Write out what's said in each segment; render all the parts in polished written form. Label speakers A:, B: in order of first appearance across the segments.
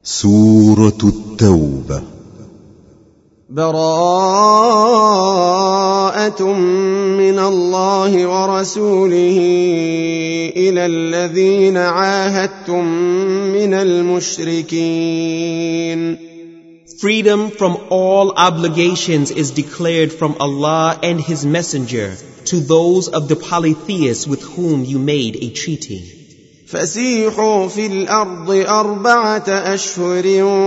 A: سورة التوبة.
B: براءة من الله ورسوله إلى الذين عاهدتم من المشركين.
C: Freedom from all obligations is declared from Allah and His Messenger to those of the polytheists with whom you made a treaty.
B: فسيحوا في الأرض 4 أشهر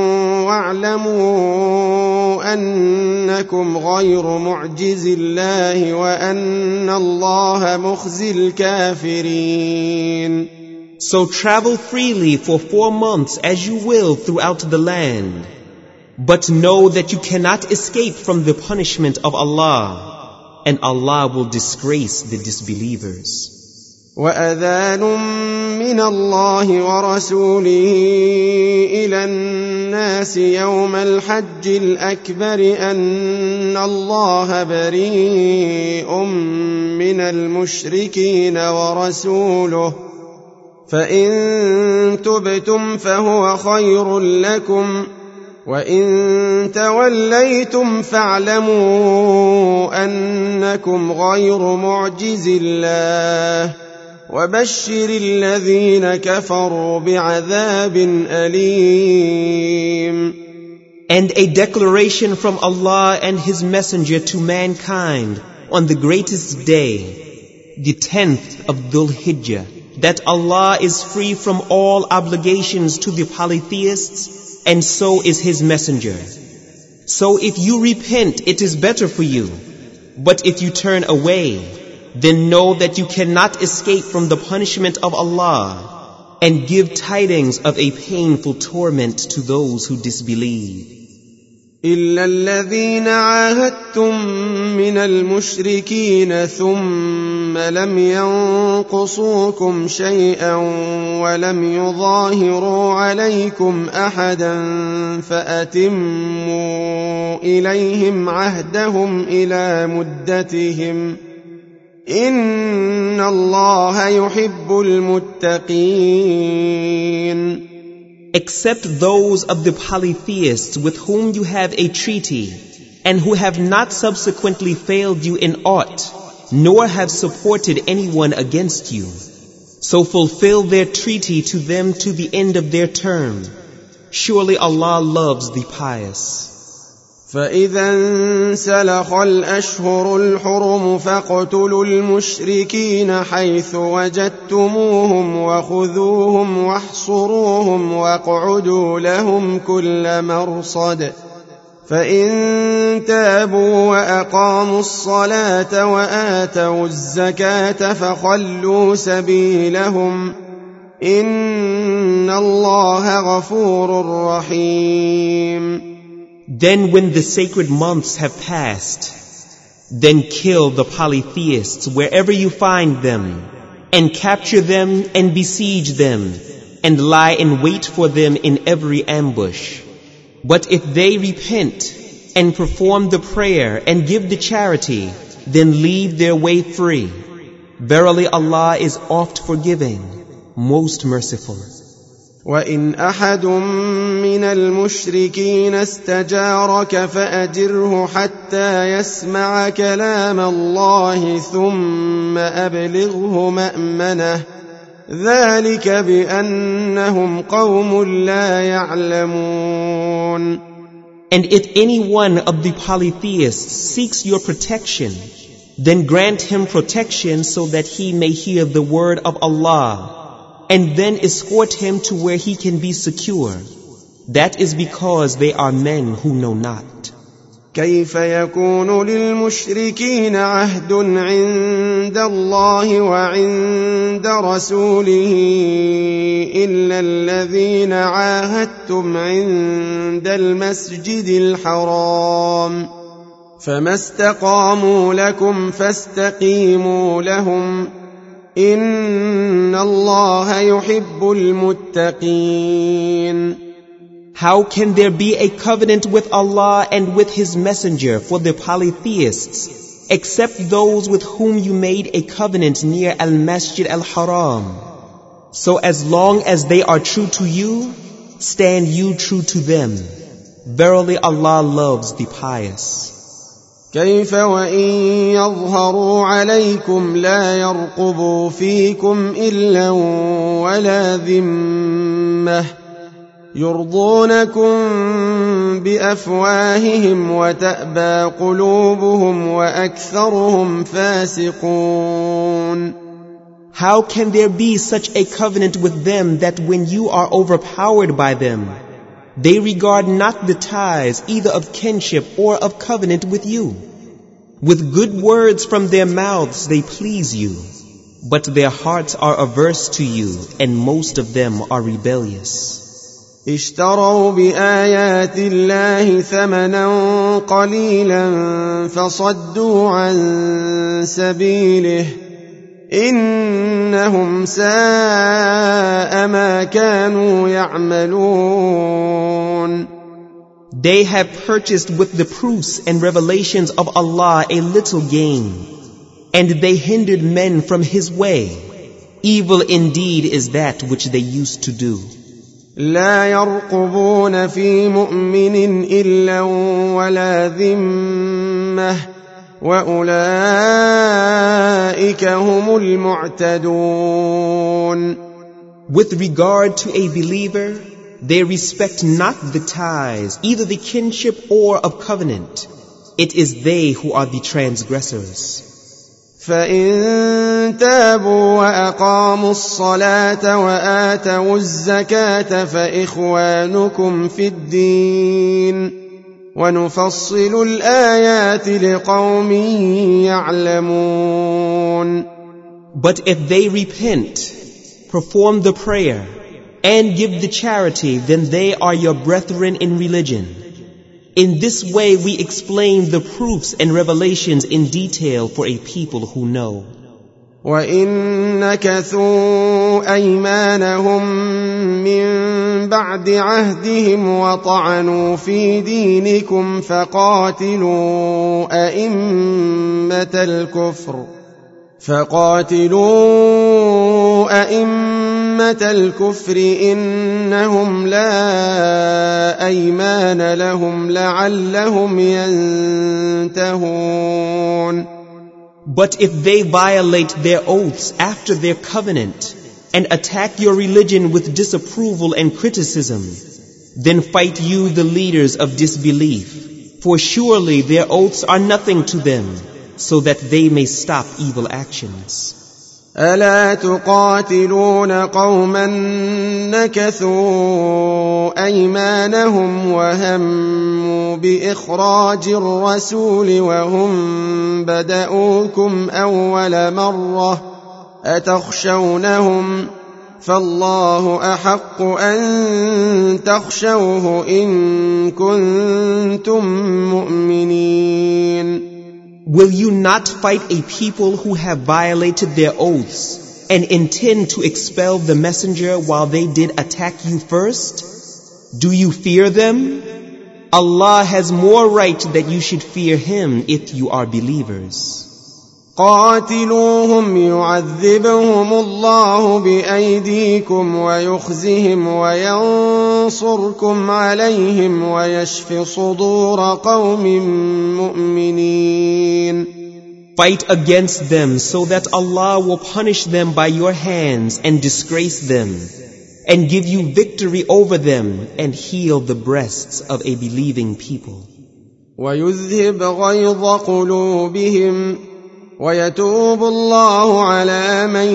B: واعلموا أنكم غير معجز الله وأن الله مخزي الكافرين.
C: So travel freely for 4 months as you will throughout the land, but know that you cannot escape from the punishment of Allah, and Allah will disgrace the disbelievers.
B: وأذان من الله ورسوله إلى الناس يوم الحج الأكبر أن الله بريء من المشركين ورسوله فإن تبتم فهو خير لكم وإن توليتم فاعلموا أنكم غير معجز الله وبشر الذين كفروا بعذاب أليم.
C: And a declaration from Allah and His Messenger to mankind on the greatest day, the 10th of Dhul Hijjah, that Allah is free from all obligations to the polytheists, and so is His Messenger. So if you repent, it is better for you. But if you turn away, then know that you cannot escape from the punishment of Allah, and give tidings of a painful torment to those who disbelieve.
B: إلا الذين عاهدتم من المشركين ثم لم ينقصوكم شيئا ولم يظاهروا عليكم أحدا فأتموا إليهم عهدهم إلى مدتهم إن الله يحب المتقين.
C: Except those of the polytheists with whom you have a treaty, and who have not subsequently failed you in aught, nor have supported anyone against you. So fulfill their treaty to them to the end of their term. Surely Allah loves the pious.
B: فإذا انسلخ الأشهر الحرم فاقتلوا المشركين حيث وجدتموهم وخذوهم واحصروهم واقعدوا لهم كل مرصد فإن تابوا وأقاموا الصلاة وآتوا الزكاة فخلوا سبيلهم إن الله غفور رحيم.
C: Then when the sacred months have passed, then kill the polytheists wherever you find them, and capture them and besiege them, and lie in wait for them in every ambush. But if they repent and perform the prayer and give the charity, then leave their way free. Verily Allah is oft forgiving, most merciful.
B: وإن أحد من المشركين استجارك فأجره حتى يسمع كلام الله ثم أبلغه مأمنه ذلك بأنهم قوم لا يعلمون.
C: And if any one of the polytheists seeks your protection, then grant him protection so that he may hear the word of Allah, and then escort him to where he can be secure. That is because they are men who know not.
B: كيف يكون للمشركين عهد عند الله وعند رسوله إلا الذين عاهدتم عند المسجد الحرام فما استقاموا لكم فاستقيموا لهم إن الله يحب المتقين.
C: How can there be a covenant with Allah and with His Messenger for the polytheists, except those with whom you made a covenant near Al-Masjid Al-Haram? So as long as they are true to you, stand you true to them. Verily Allah loves the pious.
B: كيف وإن يظهروا عليكم لا يرقبوا فيكم إلا ولا ذمة يرضونكم بأفواههم وتأبى قلوبهم وأكثرهم فاسقون.
C: How can there be such a covenant with them that when you are overpowered by them, they regard not the ties either of kinship or of covenant with you? With good words from their mouths they please you, but their hearts are averse to you, and most of them are rebellious.
B: اشتروا بآيات الله ثمنا قليلا فصدوا عن سبيله إنهم ساء ما كانوا يعملون.
C: They have purchased with the proofs and revelations of Allah a little gain, and they hindered men from His way. Evil indeed is that which they used to do.
B: لا يرقبون في مؤمن إلا ولا ذمة وأولئك هم المعتدون.
C: With regard to a believer, they respect not the ties, either the kinship or of covenant. It is they who are the transgressors.
B: فإن تابوا وأقاموا الصلاة وآتوا الزكاة فإخوانكم في الدين ونفصل الآيات لقوم يعلمون.
C: But if they repent, perform the prayer, and give the charity, then they are your brethren in religion. In this way we explain the proofs and revelations in detail for a people who know.
B: وَإِن نَكَثُوا أَيْمَانَهum مِّن بَعْدِ عَهْدِهِمْ وَطَعَنُوا فِي دِينِكُمْ فَقَاتِلُوا أَئِمَّةَ الْكُفْرِ إِنَّهُمْ لَا أَيْمَانَ لَهُمْ لَعَلَّهُمْ يَنْتَهُونَ.
C: But if they violate their oaths after their covenant and attack your religion with disapproval and criticism, then fight you the leaders of disbelief, for surely their oaths are nothing to them, so that they may stop evil actions.
B: ألا تقاتلون قوما نكثوا أيمانهم وهموا بإخراج الرسول وهم بدؤوكم أول مرة أتخشونهم فالله أحق أن تخشوه إن كنتم مؤمنين.
C: Will you not fight a people who have violated their oaths and intend to expel the messenger while they did attack you first? Do you fear them? Allah has more right that you should fear Him if you are believers.
B: قاتلوهم يعذبهم الله بأيديكم ويخزهم وينصركم عليهم ويشف صدور قوم مؤمنين.
C: Fight against them so that Allah will punish them by your hands and disgrace them, and give you victory over them and heal the breasts of a believing people.
B: ويذهب غيظ قلوبهم ويتوب الله على من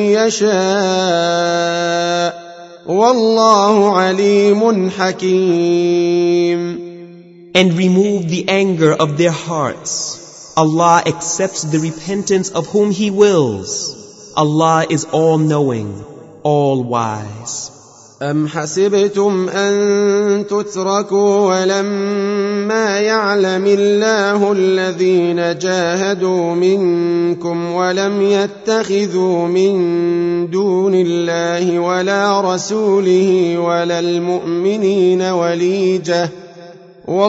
B: يشاء والله عليم حكيم.
C: And remove the anger of their hearts. Allah accepts the repentance of whom He wills. Allah is all-knowing, all-wise.
B: أم حسبتم أن تتركوا ولما يعلم الله الذين جاهدوا منكم ولم يتخذوا من دون الله ولا رسوله ولا المؤمنين وليجة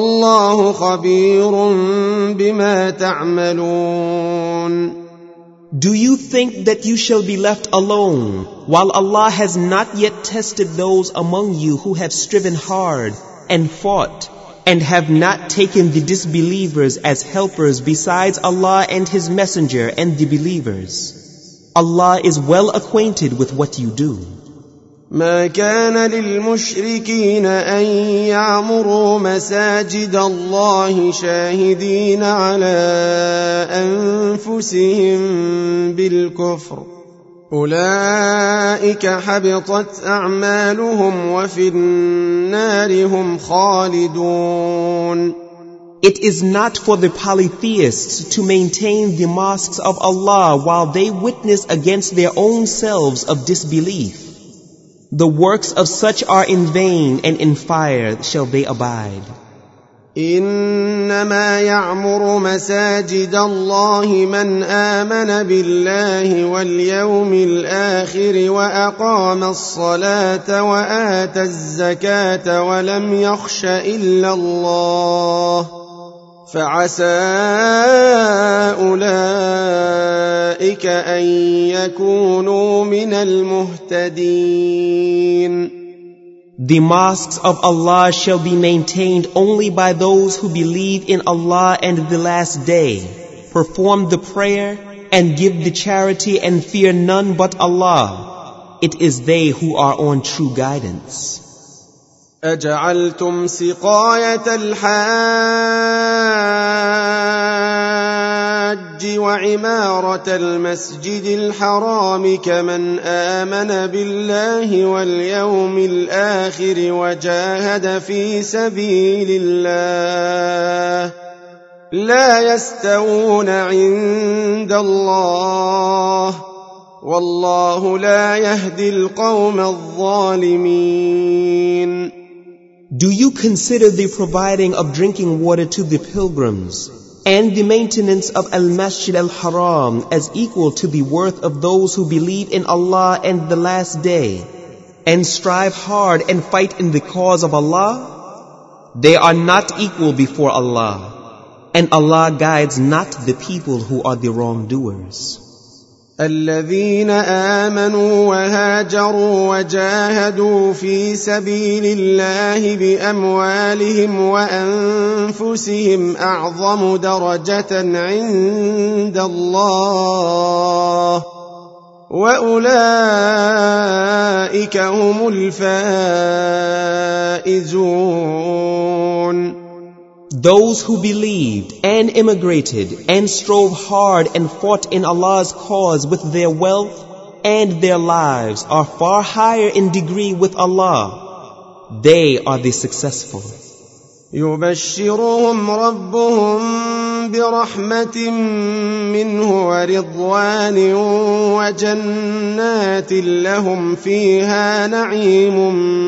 B: والله خبير بما تعملون.
C: Do you think that you shall be left alone, while Allah has not yet tested those among you who have striven hard and fought, and have not taken the disbelievers as helpers besides Allah and His Messenger and the believers? Allah is well acquainted with what you do.
B: ما كان للمشركين أن يعمروا مساجد الله شاهدين على أنفسهم بالكفر أولئك حبطت أعمالهم وفي النار هم خالدون.
C: It is not for the polytheists to maintain the mosques of Allah while they witness against their own selves of disbelief. The works of such are in vain, and in fire shall they abide.
B: إنما يعمر مساجد الله من آمن بالله واليوم الآخر وأقام الصلاة وآتى الزكاة ولم يخش إلا الله فعسى أولئك أن يكونوا من المهتدين.
C: The mosques of Allah shall be maintained only by those who believe in Allah and the last day, perform the prayer and give the charity and fear none but Allah. It is they who are on true guidance.
B: أجعلتم سقاية الحاج وعمارة المسجد الحرام كمن آمن بالله واليوم الآخر وجاهد في سبيل الله لا يستوون عند الله والله لا يهدي القوم الظالمين.
C: Do you consider the providing of drinking water to the pilgrims and the maintenance of Al-Masjid Al-Haram as equal to the worth of those who believe in Allah and the last day and strive hard and fight in the cause of Allah? They are not equal before Allah, and Allah guides not the people who are the wrongdoers.
B: الذين آمنوا وهاجروا وجاهدوا في سبيل الله بأموالهم وأنفسهم أعظم درجة عند الله وأولئك هم الفائزون.
C: Those who believed and immigrated and strove hard and fought in Allah's cause with their wealth and their lives are far higher in degree with Allah. They are the successful.
B: يبشرهم ربهم برحمة منه ورضوان وجنات لهم فيها نعيم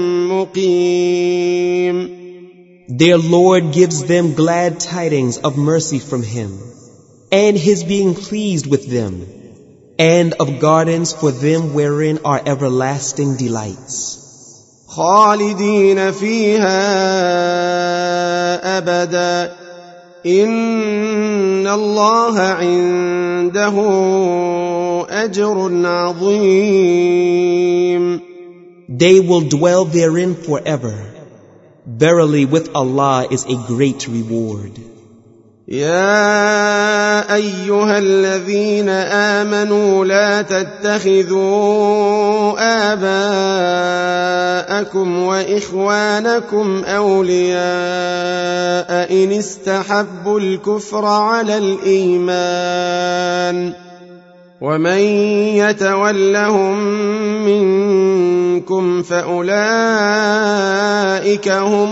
B: مقيم.
C: Their Lord gives them glad tidings of mercy from Him, and His being pleased with them, and of gardens for them wherein are everlasting delights.
B: خالدين فيها أبدا إن الله عنده أجر عظيم.
C: They will dwell therein forever. Verily, with Allah is a great reward.
B: يا أيها الذين آمنوا لا تتخذوا آباءكم وإخوانكم أولياء إن استحبوا الكفر على الإيمان ومن يتولهم منكم فأولئك هم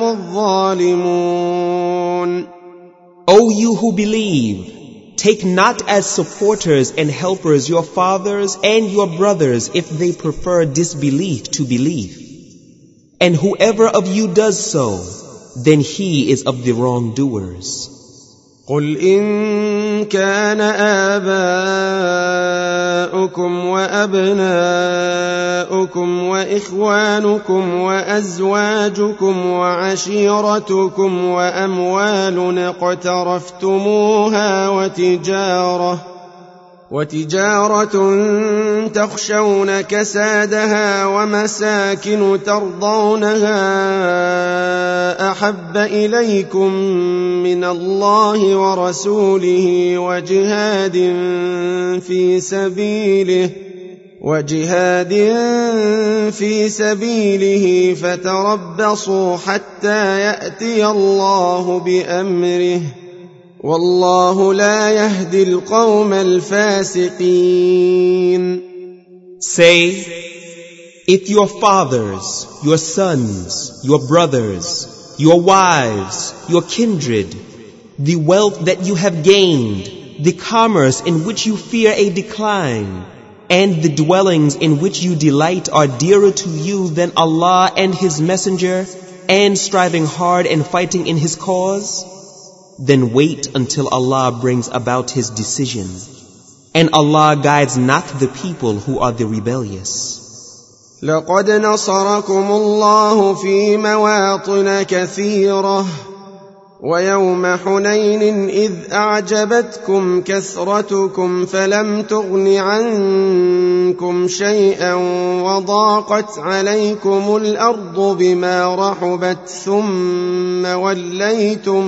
B: الظالمون.
C: O you who believe, take not as supporters and helpers your fathers and your brothers if they prefer disbelief to belief. And whoever of you does so, then he is of the wrongdoers.
B: قل إن كان آباؤكم وأبناؤكم وإخوانكم وأزواجكم وعشيرتكم وأموال اقترفتموها وتجارة تخشون كسادها ومساكن ترضونها أحب إليكم من الله ورسوله وجهاد في سبيله فتربصوا حتى يأتي الله بأمره والله لا يهدي القوم الفاسقين.
C: Say, if your fathers, your sons, your brothers, your wives, your kindred, the wealth that you have gained, the commerce in which you fear a decline, and the dwellings in which you delight are dearer to you than Allah and His Messenger, and striving hard and fighting in His cause, then wait until Allah brings about His decision. And Allah guides not the people who are the rebellious.
B: لقد نصركم الله في مواطن كثيرة ويوم حنين إذ أعجبتكم كثرتكم فلم تغن عنكم شيئا وضاقت عليكم الأرض بما رحبت ثم وليتم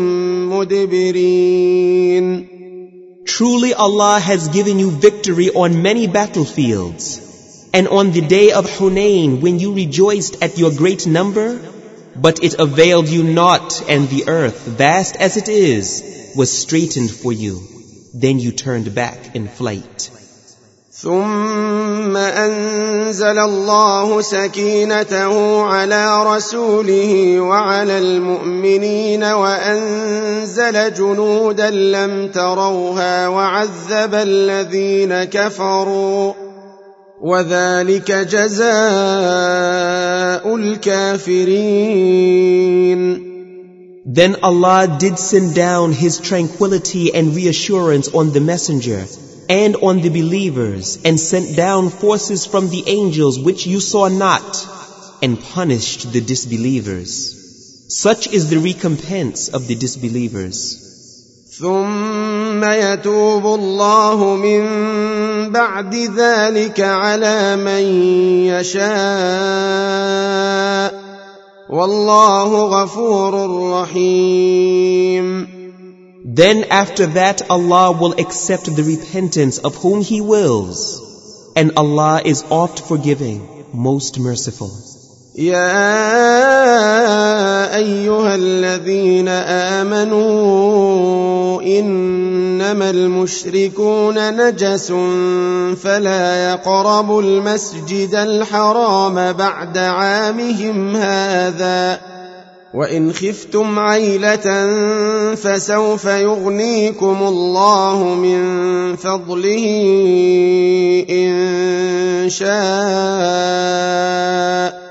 B: مدبرين.
C: Truly Allah has given you victory on many battlefields, and on the day of Hunain when you rejoiced at your great number, but it availed you not, and the earth, vast as it is, was straightened for you. Then you turned back in flight.
B: ثم أنزل الله سكينته على رسوله وعلى المؤمنين وأنزل جنودا لم تروها وعذب الذين كفروا وذلك جزاء الكافرين.
C: Then Allah did send down His tranquility and reassurance on the messenger and on the believers, and sent down forces from the angels which you saw not, and punished the disbelievers. Such is the recompense of the disbelievers.
B: ثم يتوب الله من بعد ذلك على من يشاء والله غفور رحيم.
C: Then after that Allah will accept the repentance of whom He wills, and Allah is oft forgiving, most merciful.
B: يا أيها الذين آمنوا إنما المشركون نجس فلا يقربوا المسجد الحرام بعد عامهم هذا وإن خفتم عيلة فسوف يغنيكم الله من فضله إن شاء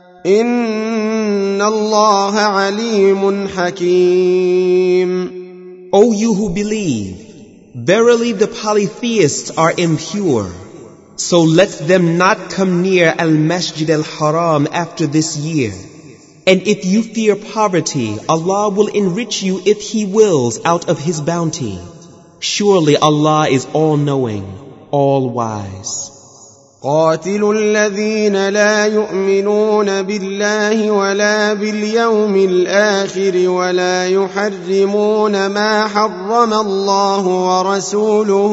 B: إن الله عليم حكيم.
C: O you who believe, verily the polytheists are impure, so let them not come near al-Masjid al-Haram after this year. And if you fear poverty, Allah will enrich you if He wills out of His bounty. Surely Allah is all-knowing, all-wise.
B: قاتلوا الذين لا يؤمنون بالله ولا باليوم الآخر ولا يحرمون ما حرم الله ورسوله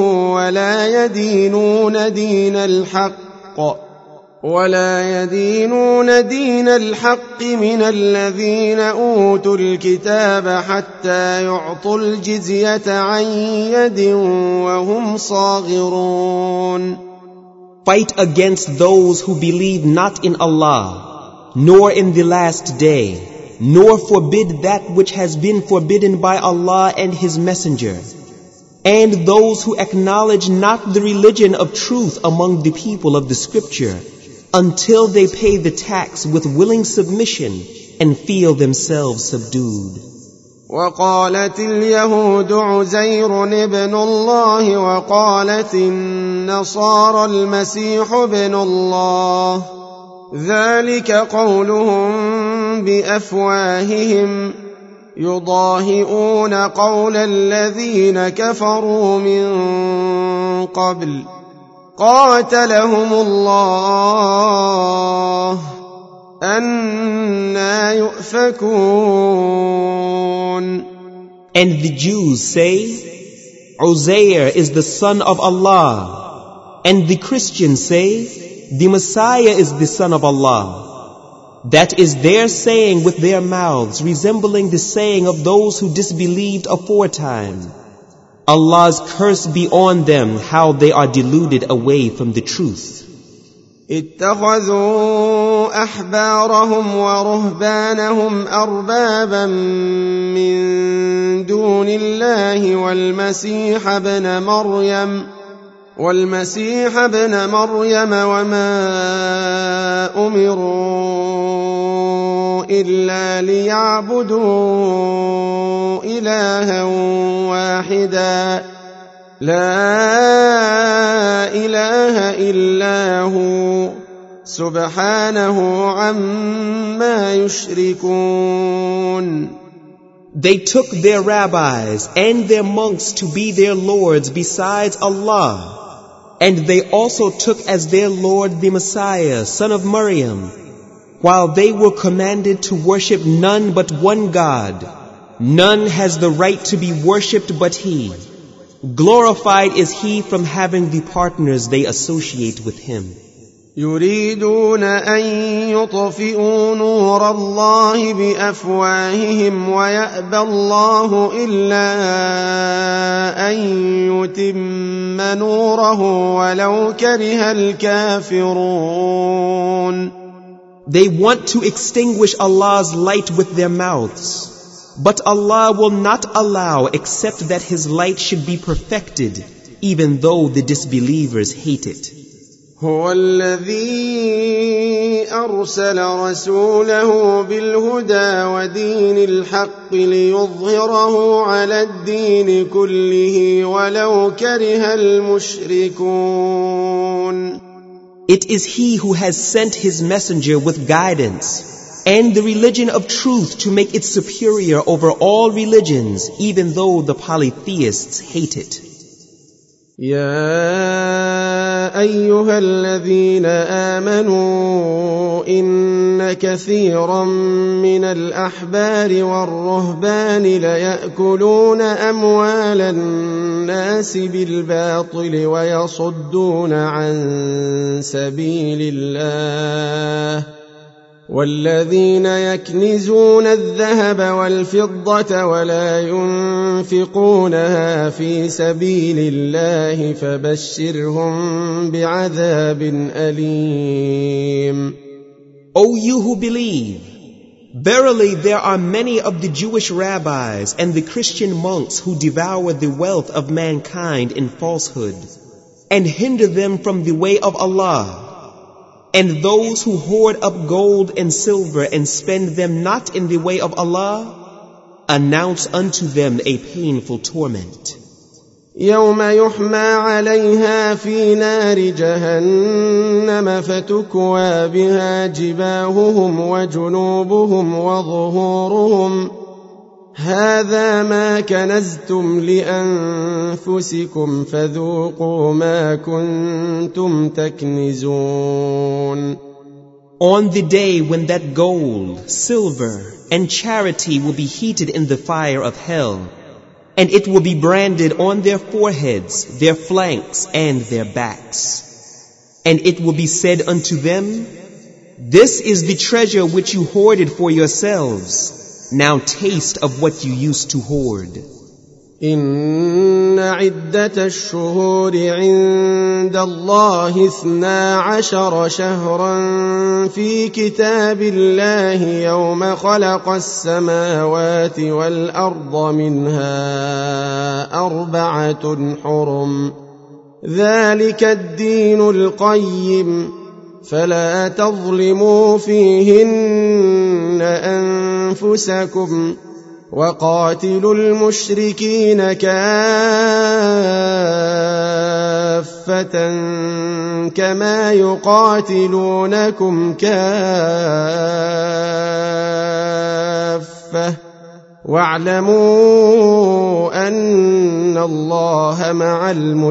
B: ولا يدينون دين الحق من الذين أوتوا الكتاب حتى يعطوا الجزية عن يد وهم صاغرون.
C: Fight against those who believe not in Allah, nor in the last day, nor forbid that which has been forbidden by Allah and His Messenger, and those who acknowledge not the religion of truth among the people of the Scripture, until they pay the tax with willing submission and feel themselves subdued.
B: وقالت اليهود عزير ابن الله وقالت النصارى المسيح ابن الله ذلك قولهم بأفواههم يضاهئون قول الذين كفروا من قبل قاتلهم الله أنى يؤفكون.
C: And the Jews say, Uzair is the son of Allah. And the Christians say, the Messiah is the son of Allah. That is their saying with their mouths, resembling the saying of those who disbelieved aforetime. Allah's curse be on them, how they are deluded away from the truth.
B: اتخذوا أحبارهم ورهبانهم أربابا من دون الله والمسيح ابن مريم وما أمروا إلا ليعبدوا إلها واحدا لا إله إلا هو سبحانه عما يشركون.
C: They took their rabbis and their monks to be their lords besides Allah. And they also took as their Lord the Messiah, son of Maryam, while they were commanded to worship none but one God. None has the right to be worshipped but He. Glorified is He from having the partners they associate with Him.
B: يريدون أن يطفئوا نور الله بأفواههم ويأبى الله إلا أن يتم نوره ولو كره الكافرون.
C: They want to extinguish Allah's light with their mouths, but Allah will not allow except that His light should be perfected, even though the disbelievers hate it.
B: هو الذي أرسل رسوله بالهدى ودين الحق ليظهره على الدين كله ولو كره المشركون.
C: It is He who has sent His messenger with guidance and the religion of truth to make it superior over all religions, even though the polytheists hate it.
B: يا أيها الذين آمنوا إن كثيرا من الأحبار والرهبان ليأكلون أموال الناس بالباطل ويصدون عن سبيل الله والذين يكنزون الذهب والفضة ولا ينفقونها في سبيل الله فبشرهم بعذاب أليم.
C: O you who believe, verily there are many of the Jewish rabbis and the Christian monks who devour the wealth of mankind in falsehood and hinder them from the way of Allah. And those who hoard up gold and silver and spend them not in the way of Allah, announce unto them a painful torment.
B: يوم يحمى عليها في نار جهنم فتكوى بها جباههم وجنوبهم وظهورهم هذا ما كنزتم لأنفسكم فذوقوا ما كنتم تكنزون.
C: On the day when that gold, silver, and charity will be heated in the fire of hell, and it will be branded on their foreheads, their flanks, and their backs. And it will be said unto them, this is the treasure which you hoarded for yourselves. Now taste of what you used to hoard.
B: إن عدة الشهور عند الله 12 شهرا في كتاب الله يوم خلق السماوات والأرض منها 4 حرم ذلك الدين القيم فلا تظلموا فيهن أنفسكم وقاتلوا المشركين كافة كما يقاتلونكم كافة واعلموا أن الله مع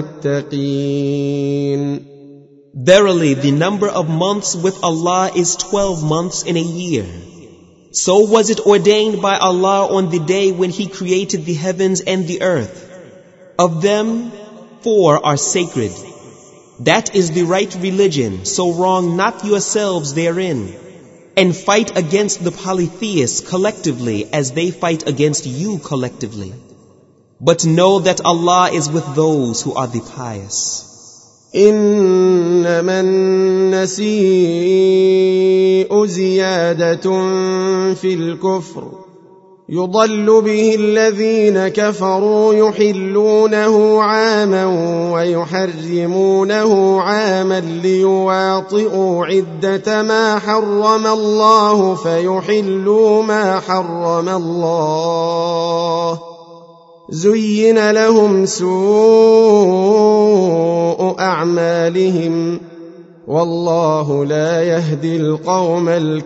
B: المتقين.
C: Verily, the number of months with Allah is 12 months in a year. So was it ordained by Allah on the day when He created the heavens and the earth. Of them, 4 are sacred. That is the right religion, so wrong not yourselves therein. And fight against the polytheists collectively as they fight against you collectively. But know that Allah is with those who are the pious.
B: إنما النسيء زيادة في الكفر يضل به الذين كفروا يحلونه عاما ويحرمونه عاما ليواطئوا عدة ما حرم الله فيحلوا ما حرم الله زين لهم سوء أعمالهم والله لا يهدي القوم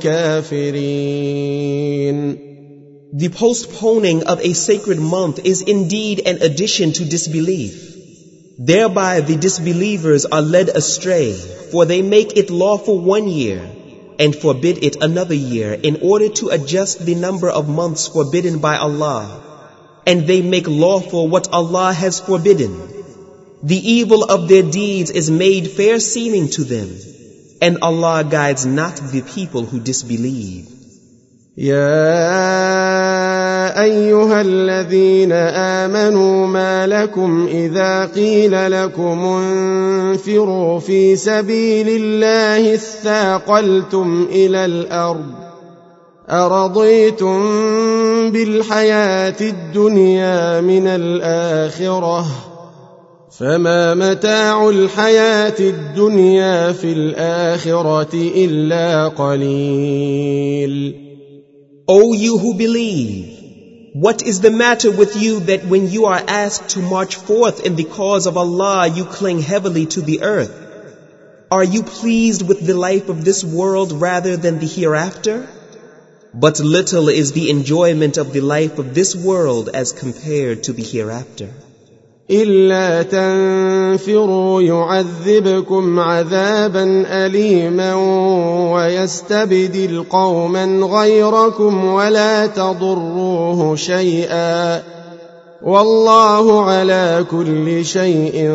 B: الكافرين.
C: The postponing of a sacred month is indeed an addition to disbelief. Thereby the disbelievers are led astray, for they make it lawful 1 year and forbid it another year in order to adjust the number of months forbidden by Allah. And they make lawful what Allah has forbidden. The evil of their deeds is made fair seeming to them, and Allah guides not the people who disbelieve.
B: يا أيها الذين آمنوا ما لكم إذا قيل لكم انفروا في سبيل الله اثاقلتم إلى الأرض أرضيتم بالحياة الدنيا من الآخرة فما متاع الحياة الدنيا في الآخرة إلا قليل.
C: O you who believe, what is the matter with you that when you are asked to march forth in the cause of Allah you cling heavily to the earth? Are you pleased with the life of this world rather than the hereafter? But little is the enjoyment of the life of this world as compared to the hereafter.
B: إلا تنفروا يعذبكم عذابا أليما ويستبدل قوما غيركم ولا تضروه شيئا والله على كل شيء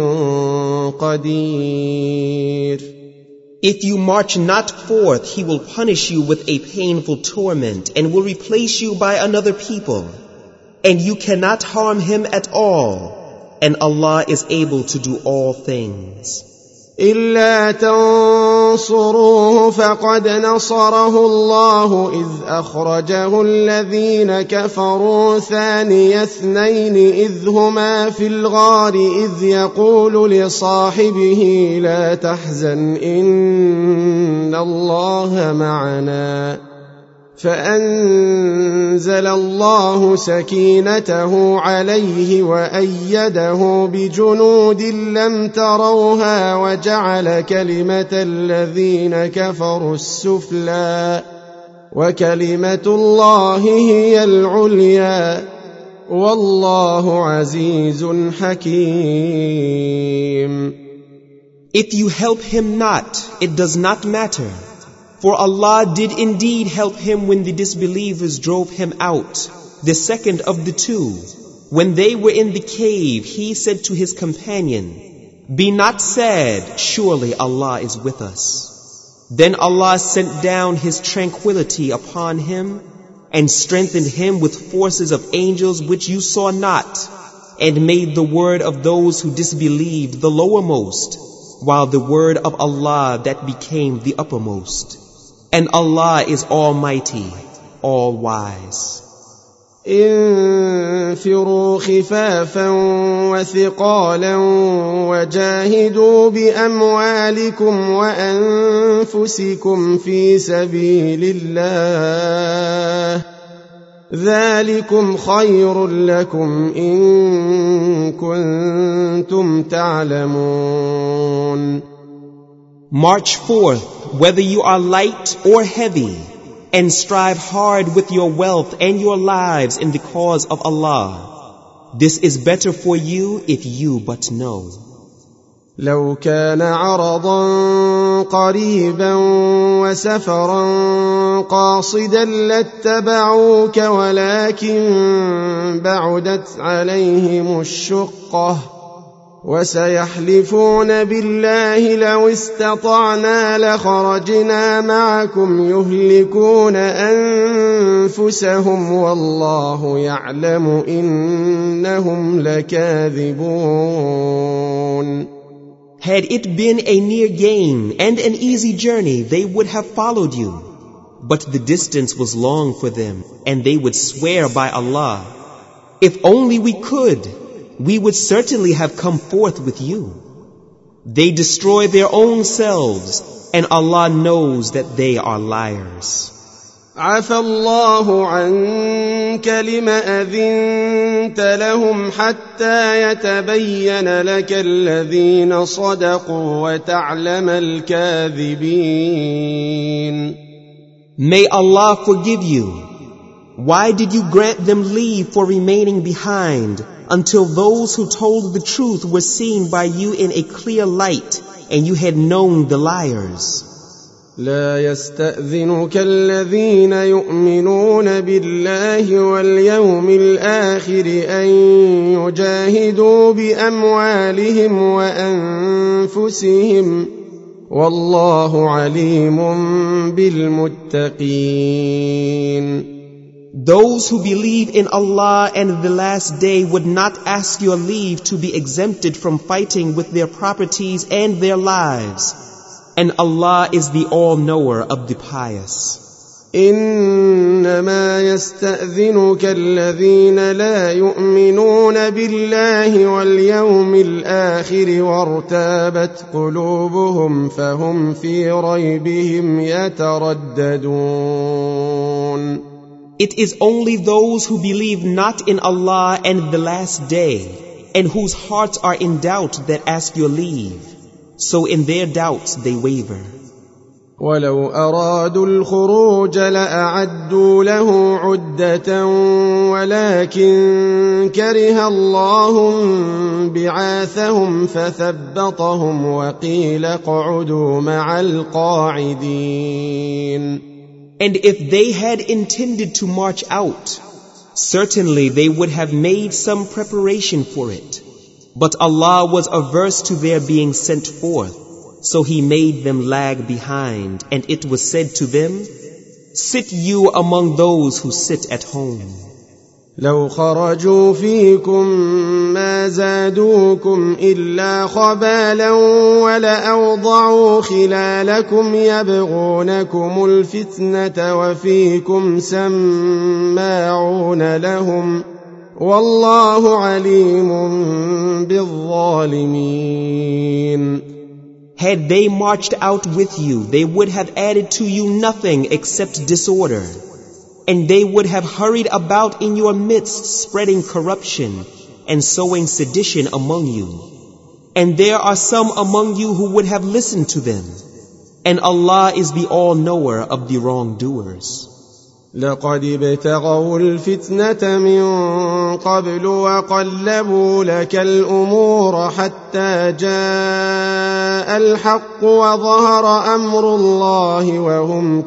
B: قدير.
C: If you march not forth, He will punish you with a painful torment and will replace you by another people. And you cannot harm him at all. And Allah is able to do all things.
B: إلا تنصروه فقد نصره الله إذ أخرجه الذين كفروا ثاني اثنين إذ هما في الغار إذ يقول لصاحبه لا تحزن إن الله معنا فأنزل الله سكينته عليه وأيده بجنود لم تروها وجعل كلمة الذين كفروا السفلى وكلمة الله هي العليا والله عزيز حكيم.
C: If you help him not, it does not matter. For Allah did indeed help him when the disbelievers drove him out, the second of the two. When they were in the cave, he said to his companion, "Be not sad, surely Allah is with us." Then Allah sent down His tranquility upon him and strengthened him with forces of angels which you saw not, and made the word of those who disbelieved the lowermost, while the word of Allah that became the uppermost. And Allah is Almighty, All-Wise.
B: انفروا خفافا وثقالا وجاهدوا بأموالكم وأنفسكم في سبيل الله ذلكم خير لكم إن كنتم تعلمون.
C: March forth, whether you are light or heavy, and strive hard with your wealth and your lives in the cause of Allah. This is better for you if you but know.
B: لو كان عرضا قريبا وسفرا قاصدا لاتبعوك ولكن بعدت عليهم الشقة وسيحلفون بالله لو استطعنا لخرجنا معكم يهلكون أنفسهم والله يعلم إنهم لكاذبون.
C: Had it been a near gain and an easy journey, they would have followed you. But the distance was long for them, and they would swear by Allah, if only we could, we would certainly have come forth with you. They destroy their own selves, and Allah knows that they are liars.
B: عفى الله عنك لم أذنت لهم حتى يتبين لك الذين صدقوا وتعلم الكاذبين.
C: May Allah forgive you. Why did you grant them leave for remaining behind until those who told the truth were seen by you in a clear light and you had known the liars?
B: لا يستأذنك الذين يؤمنون بالله واليوم الآخر أن يجاهدوا بأموالهم وأنفسهم والله عليم بالمتقين.
C: Those who believe in Allah and the last day would not ask your leave to be exempted from fighting with their properties and their lives. And Allah is the all-knower of the pious.
B: إنما يستأذنك الذين لا يؤمنون بالله واليوم الآخر وارتابت قلوبهم فهم في ريبهم يترددون.
C: It is only those who believe not in Allah and the last day, and whose hearts are in doubt that ask your leave. So in their doubts they waver.
B: ولو أرادوا الخروج لأعدوا له عدة ولكن كره الله بعاثهم فثبطهم وقيل اقعدوا مع القاعدين.
C: And if they had intended to march out, certainly they would have made some preparation for it. But Allah was averse to their being sent forth, so He made them lag behind, and it was said to them, sit you among those who sit at home.
B: لو خرجوا فيكم ما زادوكم إلا خبالا ولأوضعوا خلالكم يبغونكم الفتنة وفيكم سماعون لهم والله عليم بالظالمين.
C: Had they marched out with you, they would have added to you nothing except disorder. And they would have hurried about in your midst, spreading corruption and sowing sedition among you. And there are some among you who would have listened to them. And Allah is the all-knower of the wrongdoers.
B: لقد ابتغوا الفتنة من قبل وقلبوا لك الأمور حتى جاء الحق وظهر أمر الله وهم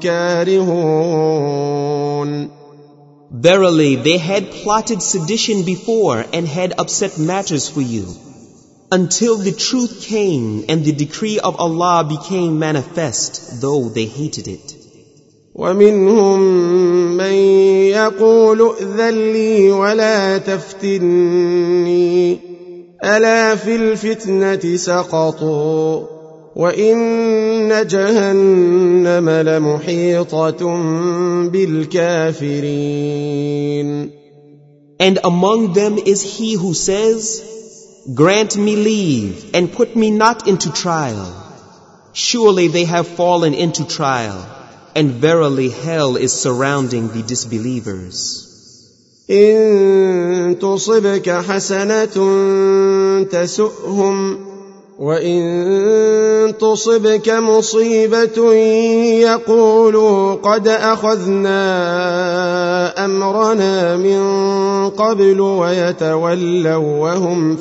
B: كارهون.
C: Verily, they had plotted sedition before and had upset matters for you, until the truth came and the decree of Allah became manifest, though they hated it.
B: ومنهم من يقول ائذن لي ولا تفتني ألا في الفتنة سقطوا وإن جهنم لمحيطة بالكافرين.
C: And among them is he who says, grant me leave and put me not into trial. Surely they have fallen into trial. And verily hell is surrounding the disbelievers.
B: إن تصبك حسنة تسؤهم وإن تصبك مصيبة يقولوا قد أخذنا أمرنا من قبل ويتولوا وهم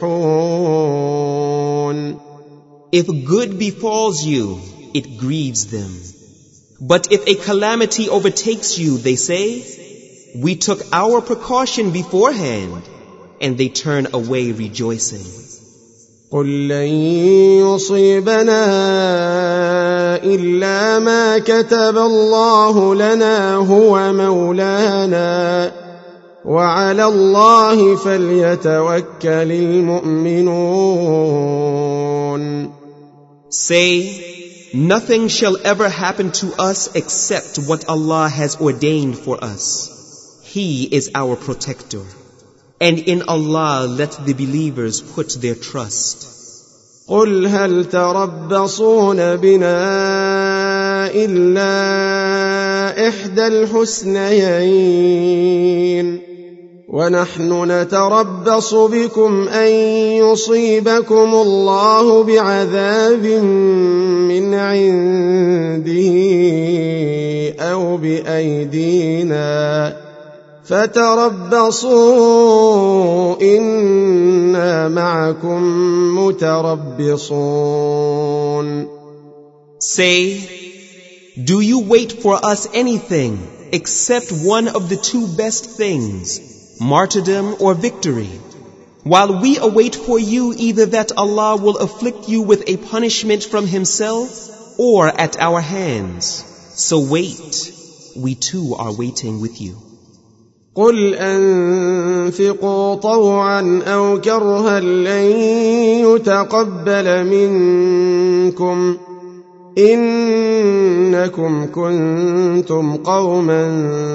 B: فرحون.
C: If good befalls you, it grieves them. But if a calamity overtakes you, they say, we took our precaution beforehand, and they turn away rejoicing.
B: قل لن يصيبنا إلا ما كتب الله لنا هو مولانا وعلى الله فليتوكل المؤمنون.
C: Say, nothing shall ever happen to us except what Allah has ordained for us. He is our protector. And in Allah let the believers put their trust.
B: قل هل تربصون بنا إلا إحدى الحسنيين ونحن نتربص بكم أن يصيبكم الله بعذاب من عنده أو بأيدينا فتربصوا إنا معكم متربصون.
C: Say, do you wait for us anything except one of the two best things, martyrdom or victory, while we await for you either that Allah will afflict you with a punishment from Himself or at our hands. So wait, we too are waiting with you.
B: قل أنفقوا طوعا أو كرها لن يتقبل منكم إنكم كنتم قوما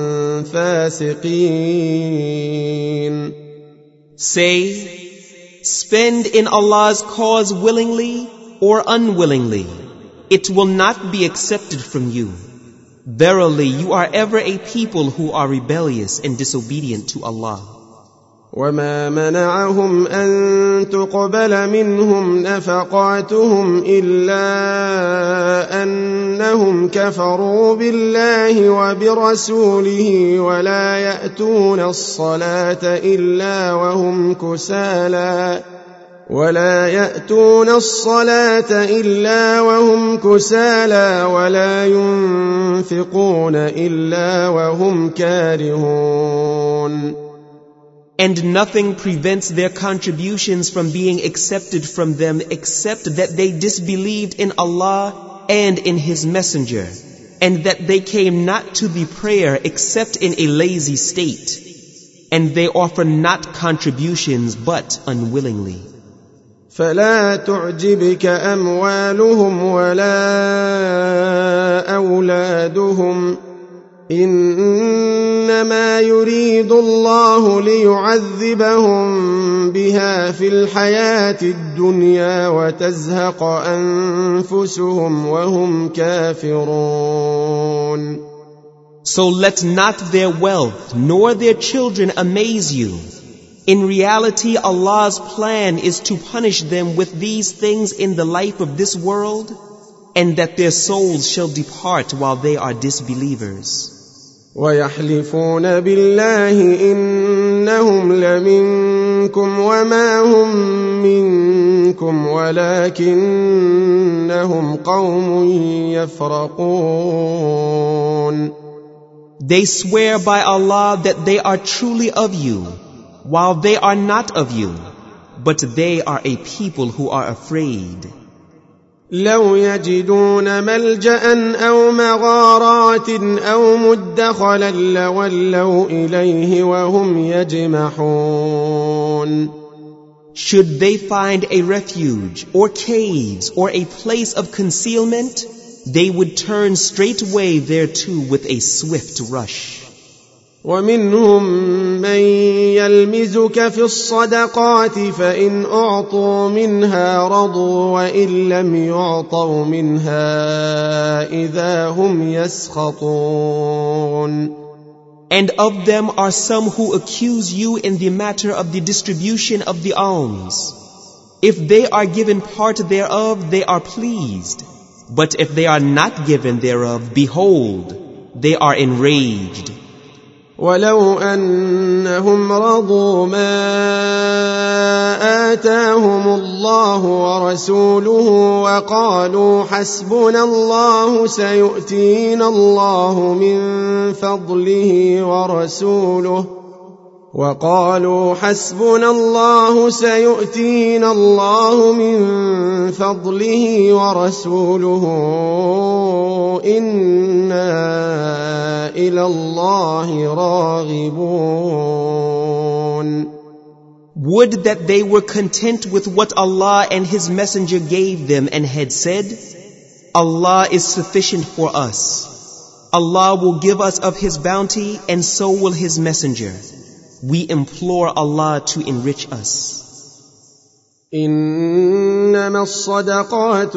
B: فاسقين.
C: Say, spend in Allah's cause willingly or unwillingly. It will not be accepted from you. Verily, you are ever a people who are rebellious and disobedient to Allah.
B: وما منعهم أن تقبل منهم نفقاتهم إلا أنهم كفروا بالله وبرسوله ولا يأتون الصلاة إلا وهم كسالى ولا ينفقون إلا وهم كارهون.
C: And nothing prevents their contributions from being accepted from them except that they disbelieved in Allah and in His Messenger, and that they came not to the prayer except in a lazy state, and they offer not contributions but unwillingly.
B: فلا تعجبك أموالهم ولا أولادهم إنما يريد الله ليعذبهم بها في الحياة الدنيا وتزهق أنفسهم وهم كافرون.
C: So let not their wealth nor their children amaze you. In reality, Allah's plan is to punish them with these things in the life of this world, and that their souls shall depart while they are disbelievers.
B: ويحلفون بالله إنهم لمنكم وما هم منكم ولكنهم قوم يفرقون.
C: They swear by Allah that they are truly of you, while they are not of you, but they are a people who are afraid.
B: لو يجدون ملجأ أو مغارات أو مدخلا لولوا إليه وهم يجمحون.
C: Should they find a refuge or caves or a place of concealment, they would turn straightway thereto with a swift rush.
B: ومنهم من يلمزك في الصدقات فإن أعطوا منها رضوا وإن لم يعطوا منها إذا هم يسخطون.
C: And of them are some who accuse you in the matter of the distribution of the alms. If they are given part thereof, they are pleased. But if they are not given thereof, behold, they are enraged.
B: ولو أنهم رضوا ما آتاهم الله ورسوله وقالوا حسبنا الله سيؤتينا الله من فضله ورسوله إنا إلى الله راغبون.
C: Would that they were content with what Allah and His Messenger gave them and had said, Allah is sufficient for us. Allah will give us of His bounty, and so will His Messenger. We implore Allah to enrich us.
B: إنما الصدقات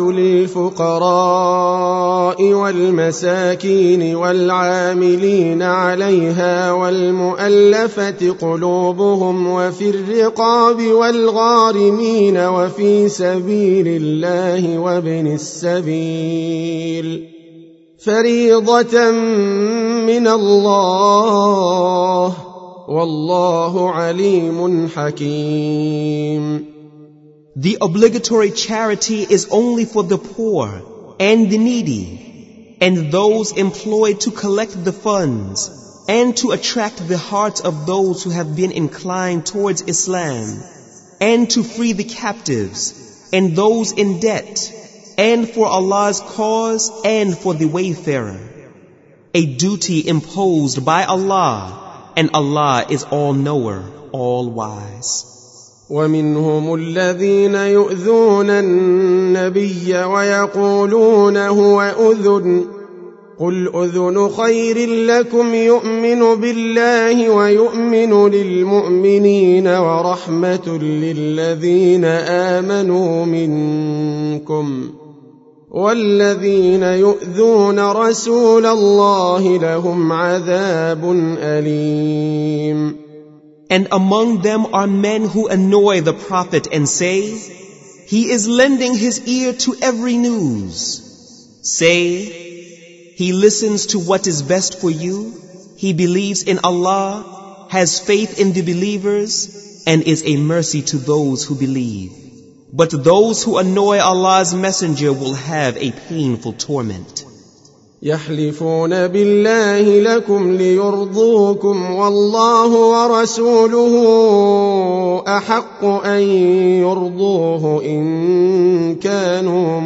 B: للفقراء والمساكين والعاملين عليها والمؤلفة قلوبهم وفي الرقاب والغارمين وفي سبيل الله وابن السبيل فريضة من الله والله عليم حكيم.
C: The obligatory charity is only for the poor and the needy and those employed to collect the funds and to attract the hearts of those who have been inclined towards Islam and to free the captives and those in debt and for Allah's cause and for the wayfarer. A duty imposed by Allah, and Allah is all-knower, all-wise.
B: ومنهم الذين يؤذون النبي ويقولون هو أذن قل أذن خير لكم يؤمن بالله ويؤمن للمؤمنين ورحمة للذين آمنوا منكم والذين يؤذون رسول الله لهم عذاب أليم.
C: And among them are men who annoy the Prophet and say, he is lending his ear to every news. Say, he listens to what is best for you, he believes in Allah, has faith in the believers, and is a mercy to those who believe. But those who annoy Allah's Messenger will have a painful torment.
B: يحلفون بالله لكم ليرضوكم والله ورسوله أحق أن يرضوه إن كانوا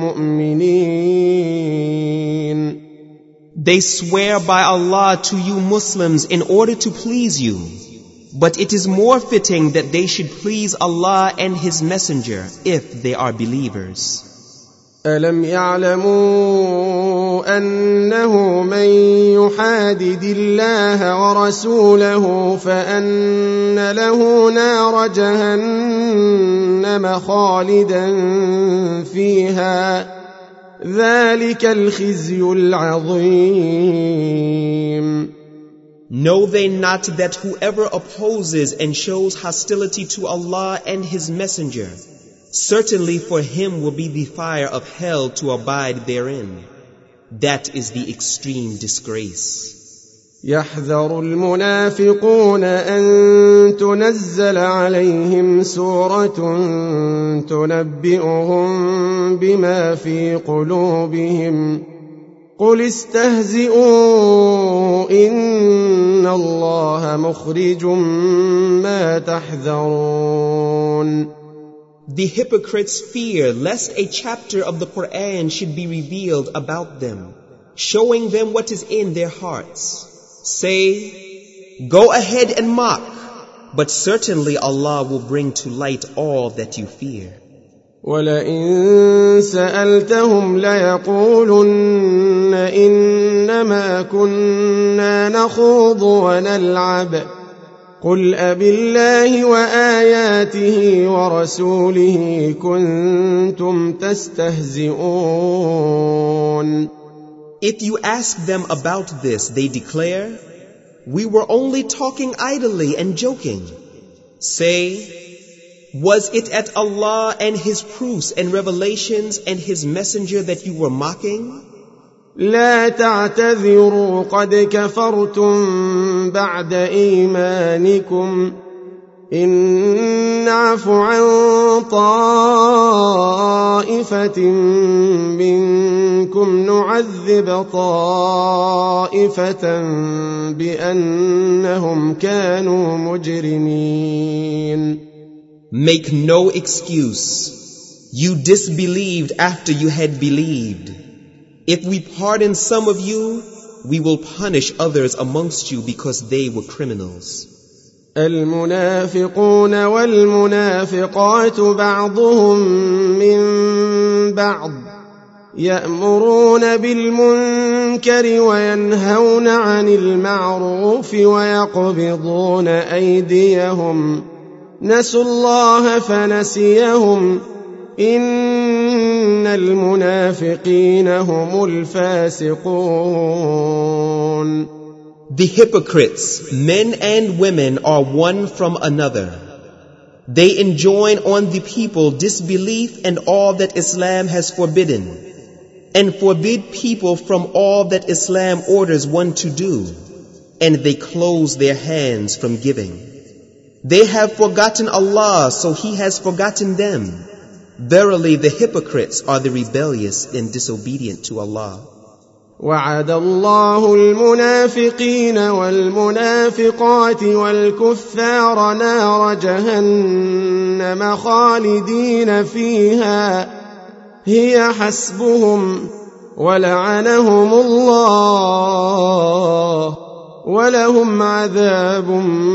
B: مؤمنين.
C: They swear by Allah to you Muslims in order to please you, but it is more fitting that they should please Allah and His Messenger if they are believers.
B: ألم يعلموا أنه من يحادد الله ورسوله فأن له نار جهنم خالدا فيها ذلك الخزي العظيم.
C: Know they not that whoever opposes and shows hostility to Allah and His Messenger, certainly for him will be the fire of hell to abide therein. That is the extreme disgrace.
B: يحذر المنافقون أن تنزل عليهم سورة تنبئهم بما في قلوبهم قل استهزئوا إن الله مخرج ما تحذرون.
C: The hypocrites fear lest a chapter of the Quran should be revealed about them, showing them what is in their hearts. Say, go ahead and mock, but certainly Allah will bring to light all that you fear.
B: وَلَئِن سَأَلْتَهُمْ لَيَقُولُنَّ إِنَّمَا كُنَّا نَخُوضُ وَنَلْعَبُ قُلْ أَبِاللَّهِ وَآيَاتِهِ وَرَسُولِهِ كُنْتُمْ تَسْتَهْزِئُونَ.
C: If you ask them about this, they declare, we were only talking idly and joking. Say, Was it at Allah and His proofs and revelations and His messenger that you were mocking?
B: لا تعتذروا قد كفرتم بعد إيمانكم إن نعف عن طائفة منكم نعذب طائفة بأنهم كانوا مجرمين.
C: Make no excuse. You disbelieved after you had believed. If we pardon some of you, we will punish others amongst you because they were criminals.
B: المنافقون والمنافقات بعضهم من بعض يأمرون بالمنكر وينهون عن المعروف ويقبضون أيديهم نسوا الله فنسيهم إن المنافقين هم الفاسقون.
C: The hypocrites, men and women, are one from another. They enjoin on the people disbelief and all that Islam has forbidden, and forbid people from all that Islam orders one to do, and they close their hands from giving. They have forgotten Allah, so He has forgotten them. Verily, the hypocrites are the rebellious and disobedient to Allah.
B: وعد الله المنافقين والمنافقات والكفار نار جهنم خالدين فيها هي حسبهم ولعنهم الله ولهم عذاب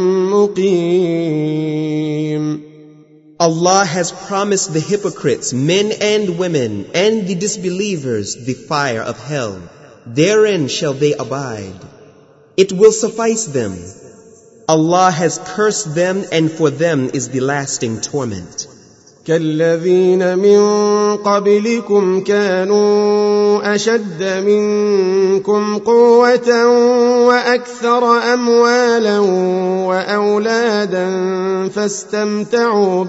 B: مقيم.
C: Allah has promised the hypocrites, men and women, and the disbelievers the fire of hell. Therein shall they abide. It will suffice them. Allah has cursed them, and for them is the lasting torment.
B: كالذين من قبلكم كانوا أشد منكم قوة وأكثر أموالا وأولادا فاستمتعوا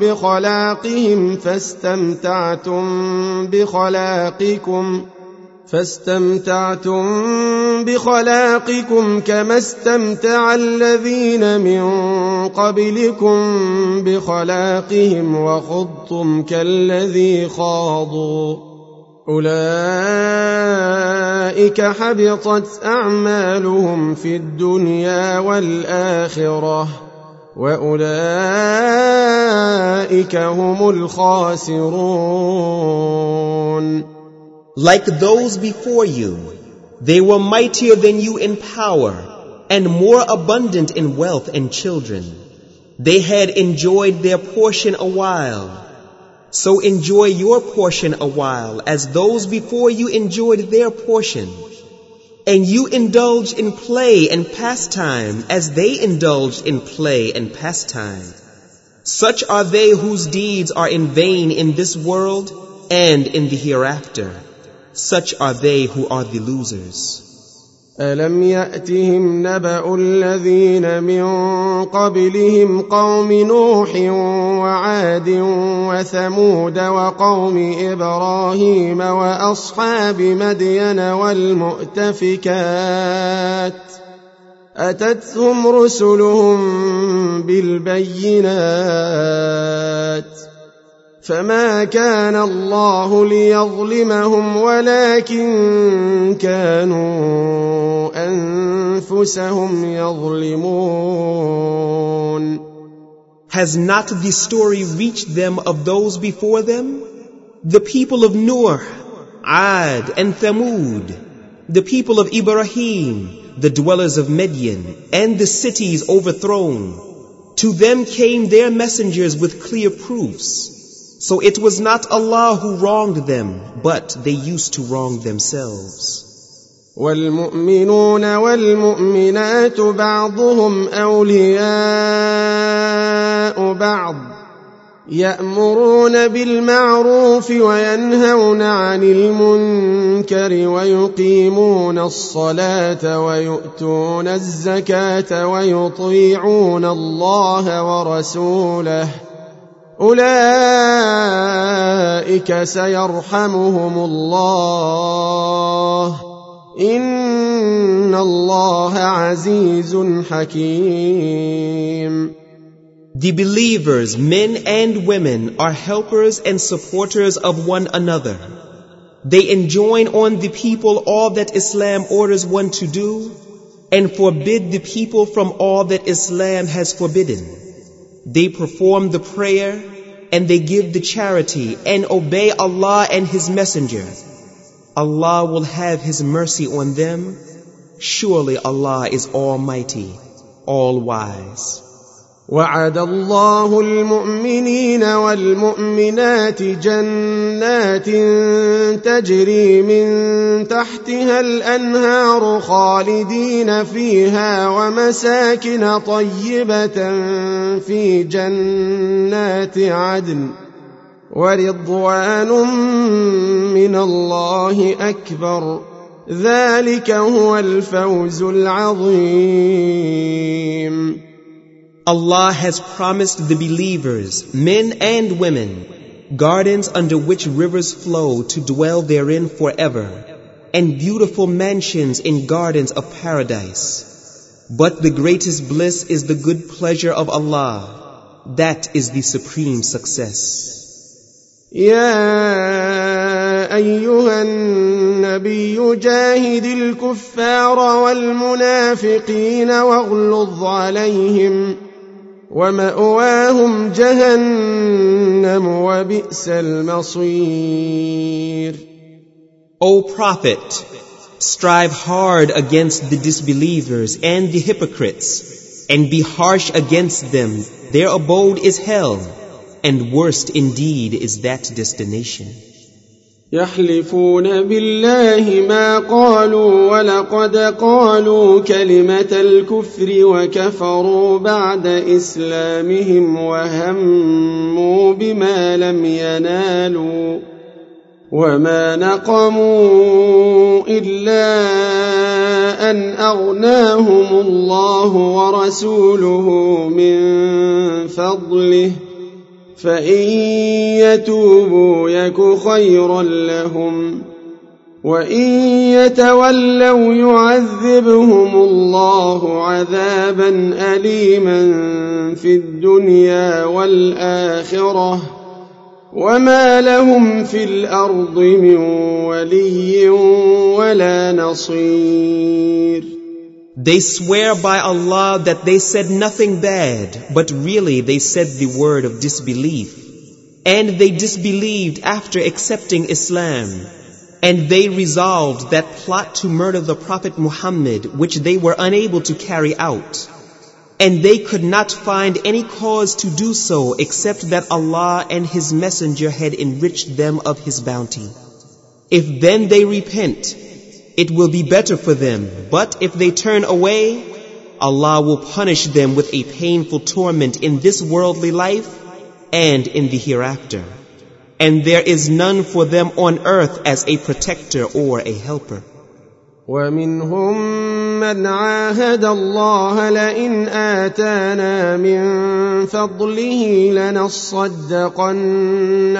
B: بخلاقكم كما استمتع الذين من قبلكم بخلاقهم وخضتم كالذي خاضوا أولئك حبطت أعمالهم في الدنيا والآخرة وأولئك هم الخاسرون.
C: Like those before you, they were mightier than you in power and more abundant in wealth and children. They had enjoyed their portion a while. So enjoy your portion a while as those before you enjoyed their portion. And you indulge in play and pastime as they indulged in play and pastime. Such are they whose deeds are in vain in this world and in the hereafter. Such are they who are the losers.
B: ألم يأتهم نبأ الذين من قبلهم قوم نوح وعاد وثمود وقوم إبراهيم وأصحاب مدين والمؤتفكات أتتهم رسلهم بالبينات فما كان الله ليظلمهم ولكن كانوا أنفسهم يظلمون.
C: Has not the story reached them of those before them? The people of Nuh, Ad, and Thamud, the people of Ibrahim, the dwellers of Midian, and the cities overthrown. To them came their messengers with clear proofs. So it was not Allah who wronged them, but they used to wrong themselves.
B: والمؤمنون والمؤمنات بعضهم أولياء بعض يأمرون بالمعروف وينهون عن المنكر ويقيمون الصلاة ويؤتون الزكاة ويطيعون الله ورسوله أولئك سيرحمهم الله إن الله عزيز حكيم.
C: The believers, men and women, are helpers and supporters of one another. They enjoin on the people all that Islam orders one to do, and forbid the people from all that Islam has forbidden. They perform the prayer, and they give the charity, and obey Allah and His Messenger. Allah will have His mercy on them. Surely Allah is Almighty, All-Wise.
B: وعد الله المؤمنين والمؤمنات جنات تجري من تحتها الأنهار خالدين فيها ومساكن طيبة في جنات عدن ورضوان من الله أكبر ذلك هو الفوز العظيم.
C: Allah has promised the believers, men and women, gardens under which rivers flow to dwell therein forever, and beautiful mansions in gardens of paradise. But the greatest bliss is the good pleasure of Allah. That is the supreme success.
B: يا أيها النبي جاهد الكفار والمنافقين واغلظ عليهم ومأواهم جهنم وبئس المصير.
C: O Prophet, strive hard against the disbelievers and the hypocrites, and be harsh against them. Their abode is hell, and worst indeed is that destination.
B: يحلفون بالله ما قالوا ولقد قالوا كلمة الكفر وكفروا بعد إسلامهم وهموا بما لم ينالوا وما نقموا إلا أن أغناهم الله ورسوله من فضله فإن يتوبوا يك خيرا لهم وإن يتولوا يعذبهم الله عذابا أليما في الدنيا والآخرة وما لهم في الأرض من ولي ولا نصير.
C: They swear by Allah that they said nothing bad, but really they said the word of disbelief. And they disbelieved after accepting Islam. And they resolved that plot to murder the Prophet Muhammad, which they were unable to carry out. And they could not find any cause to do so except that Allah and His Messenger had enriched them of His bounty. If then they repent, it will be better for them, but if they turn away, Allah will punish them with a painful torment in this worldly life and in the hereafter. And there is none for them on earth as a protector or a helper.
B: ومنهم من عاهد الله لئن آتانا من فضله لنصدقن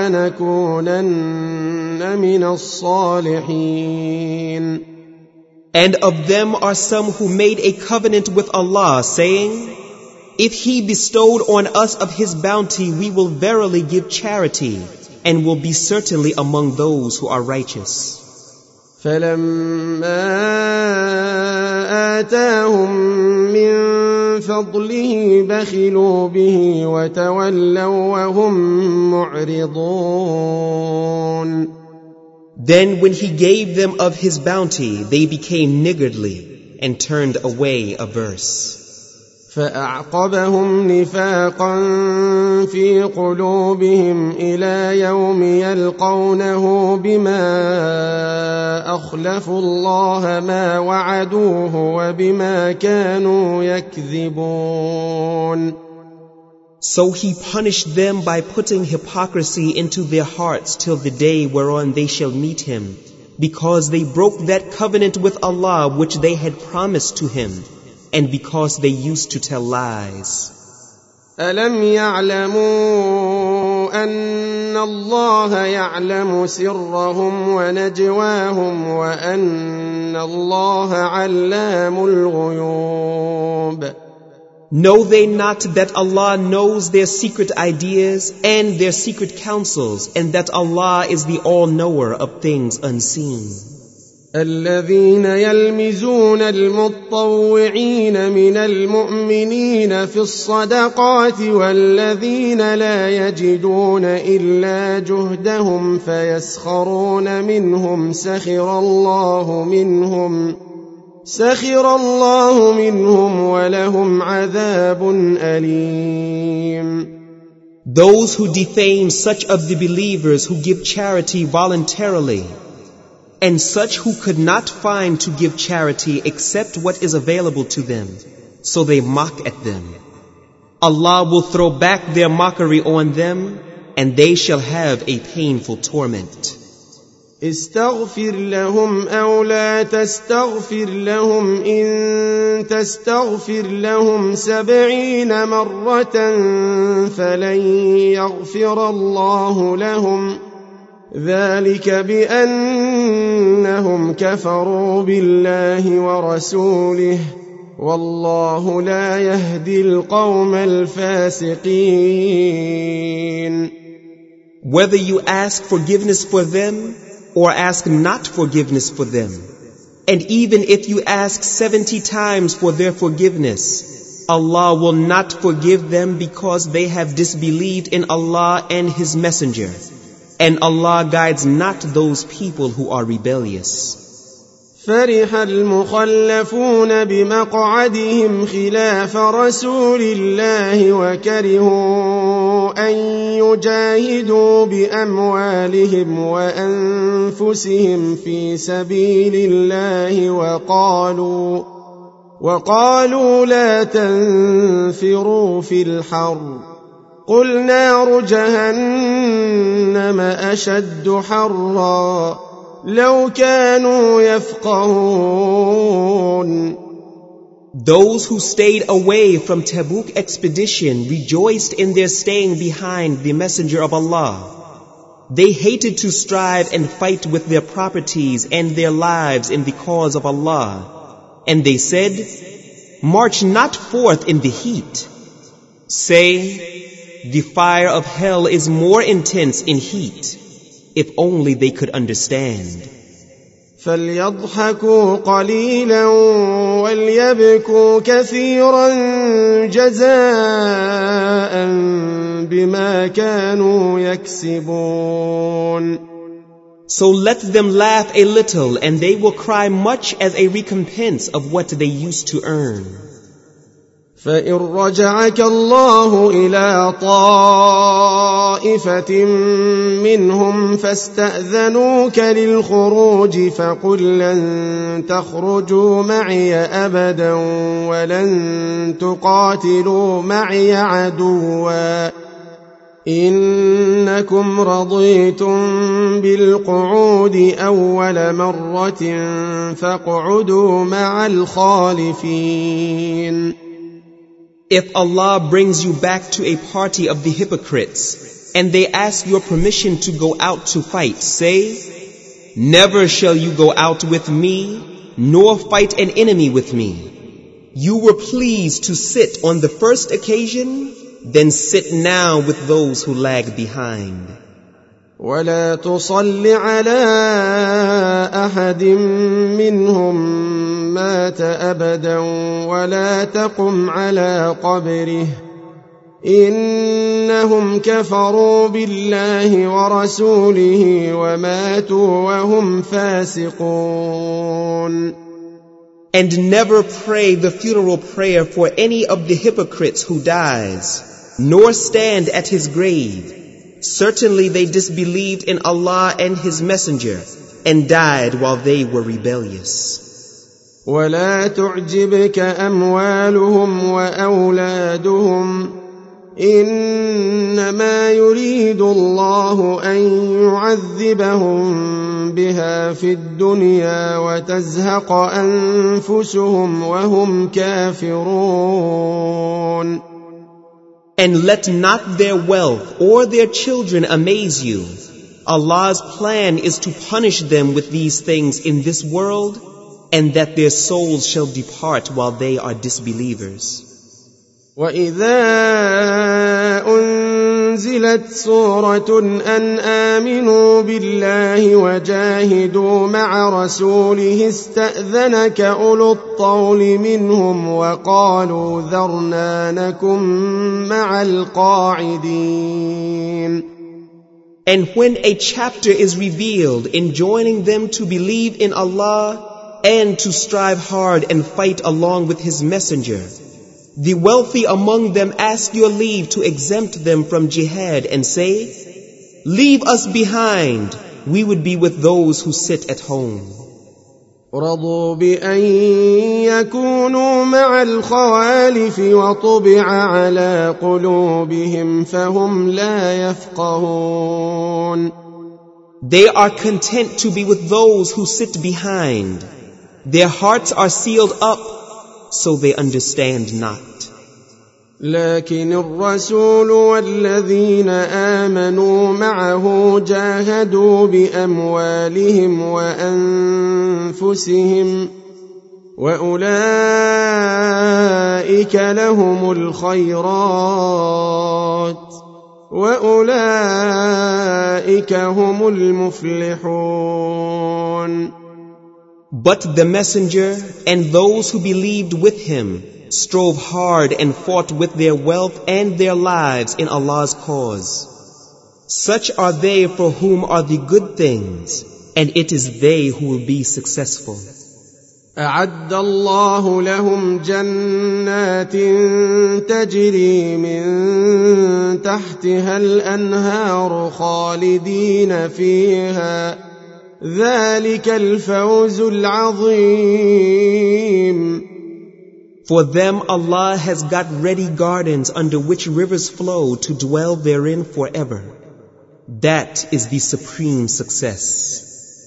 B: ولنكونن من الصالحين.
C: And of them are some who made a covenant with Allah, saying, if He bestowed on us of His bounty, we will verily give charity, and will be certainly among those who are righteous.
B: فلما آتاهم من فضله بخلوا به وتولوا وهم معرضون.
C: Then when He gave them of His bounty, they became niggardly and turned away averse.
B: فأعقبهم نفاقا في قلوبهم إلى يوم يلقونه بما أخلفوا الله ما وعدوه وبما كانوا يكذبون.
C: So He punished them by putting hypocrisy into their hearts till the day whereon they shall meet Him, because they broke that covenant with Allah which they had promised to Him, and because they used to tell lies.
B: ألم يعلموا أن الله يعلم سرهم ونجواهم وأن الله علام الغيوب.
C: Know they not that Allah knows their secret ideas and their secret counsels, and that Allah is the all-knower of things unseen?
B: الذين يلمزون المطوعين من المؤمنين في الصدقات والذين لا يجدون إلا جهدهم فيسخرون منهم سخر الله منهم ولهم عذاب أليم.
C: Those who defame such of the believers who give charity voluntarily, and such who could not find to give charity except what is available to them, so they mock at them. Allah will throw back their mockery on them, and they shall have a painful torment.
B: استغفر لهم أو لا تستغفر لهم إن تستغفر لهم 70 مرة فلن يغفر الله لهم ذلك بأنهم كفروا بالله ورسوله والله لا يهدي القوم الفاسقين.
C: Whether you ask forgiveness for them or ask not forgiveness for them, and even if you ask 70 times for their forgiveness, Allah will not forgive them because they have disbelieved in Allah and His Messenger. And Allah guides not those people who are rebellious.
B: فرح المخلفون بمقعدهم خلاف رسول الله وكرهوا أن يجاهدوا بأموالهم وأنفسهم في سبيل الله وقالوا لا تنفروا في الحر قل نار جهنم أشد حرا لو كانوا يفقهون.
C: Those who stayed away from Tabuk expedition rejoiced in their staying behind the Messenger of Allah. They hated to strive and fight with their properties and their lives in the cause of Allah. And they said, march not forth in the heat. Say, the fire of hell is more intense in heat, if only they could understand.
B: فليضحكوا قليلا وليبكوا كثيرا جزاء بما كانوا يكسبون.
C: So let them laugh a little and they will cry much as a recompense of what they used to earn.
B: فإن رجعك الله إلى طائفة منهم فاستأذنوك للخروج فقل لن تخرجوا معي أبدا ولن تقاتلوا معي عدوا إنكم رضيتم بالقعود أول مرة فاقعدوا مع الخالفين.
C: If Allah brings you back to a party of the hypocrites, and they ask your permission to go out to fight, say, never shall you go out with me, nor fight an enemy with me. You were pleased to sit on the first occasion, then sit now with those who lag behind.
B: ولا تصل على أحد منهم مات أبدا ولا تقم على قبره إنهم كفروا بالله ورسوله وماتوا وهم فاسقون.
C: And never pray the funeral prayer for any of the hypocrites who dies, nor stand at his grave. Certainly they disbelieved in Allah and His Messenger, and died while they were rebellious.
B: ولا تعجبك أموالهم وأولادهم إنما يريد الله أن يعذبهم بها في الدنيا وتزهق أنفسهم وهم كافرون.
C: And let not their wealth or their children amaze you. Allah's plan is to punish them with these things in this world, and that their souls shall depart while they are disbelievers.
B: وَإِذَا أُنزِلَتْ سُورَةٌ أَنْ آمِنُوا بِاللَّهِ وَجَاهِدُوا مَعَ رَسُولِهِ اسْتَأْذَنَكَ أُولُو الطَّوْلِ مِنْهُمْ وَقَالُوا ذَرْنَا نَكُن مَّعَ الْقَاعِدِينَ.
C: And when a chapter is revealed enjoining them to believe in Allah and to strive hard and fight along with His messenger, the wealthy among them ask your leave to exempt them from jihad and say, "Leave us behind, we would be with those who sit at home."
B: رضوا بأن يكونوا مع الخوالف وطبع على قلوبهم فهم لا يفقهون.
C: They are content to be with those who sit behind. Their hearts are sealed up, so they understand not.
B: لكن الرسول والذين آمنوا معه جاهدوا بأموالهم وأنفسهم وأولئك لهم الخيرات وأولئك هم المفلحون.
C: But the messenger and those who believed with him strove hard and fought with their wealth and their lives in Allah's cause. Such are they for whom are the good things, and it is they who will be successful.
B: أعد الله لهم جنات تجري من تحتها الأنهار خالدين فيها ذلك الفوز العظيم.
C: For them Allah has got ready gardens under which rivers flow to dwell therein forever. That is the supreme success.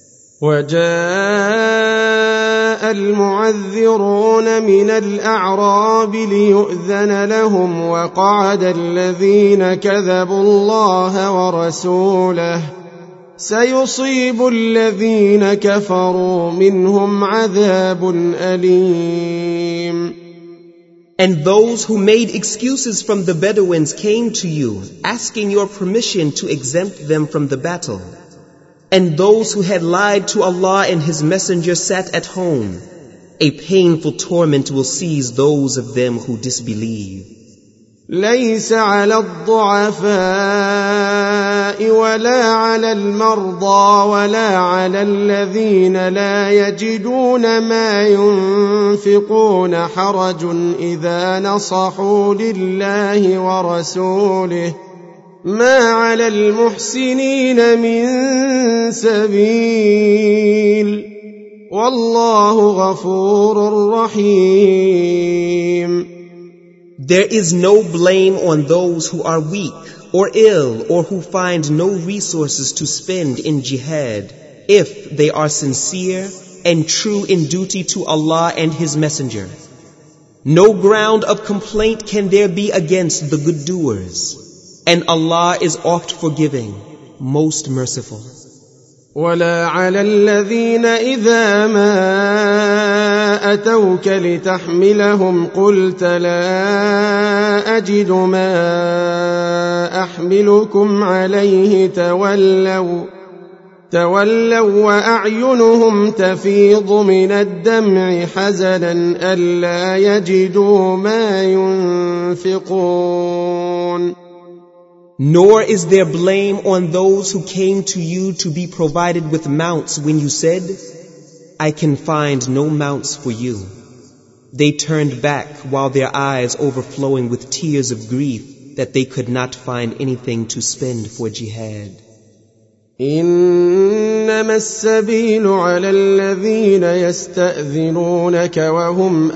B: وجاء المعذرون من الأعراب ليؤذن لهم وقعد الذين كذبوا الله ورسوله سيصيب الذين كفروا منهم عذاب أليم.
C: And those who made excuses from the Bedouins came to you, asking your permission to exempt them from the battle. And those who had lied to Allah and His Messenger sat at home. A painful torment will seize those of them who disbelieve.
B: ليس على الضعفاء ولا على المرضى ولا على الذين لا يجدون ما ينفقون حرج إذا نصحوا لله ورسوله ما على المحسنين من سبيل والله غفور رحيم.
C: There is no blame on those who are weak or ill or who find no resources to spend in jihad if they are sincere and true in duty to Allah and His Messenger. No ground of complaint can there be against the good doers, and Allah is oft forgiving, most merciful.
B: ولا على الذين إذا ما أتوك لتحملهم قلت لا أجد ما أحملكم عليه تولوا وأعينهم تفيض من الدمع حزنا ألا يجدوا ما ينفقون.
C: Nor is there blame on those who came to you to be provided with mounts when you said, "I can find no mounts for you." They turned back while their eyes overflowing with tears of grief that they could not find anything to spend for jihad.
B: إنما السبيل على الذين يستأذنونك وهم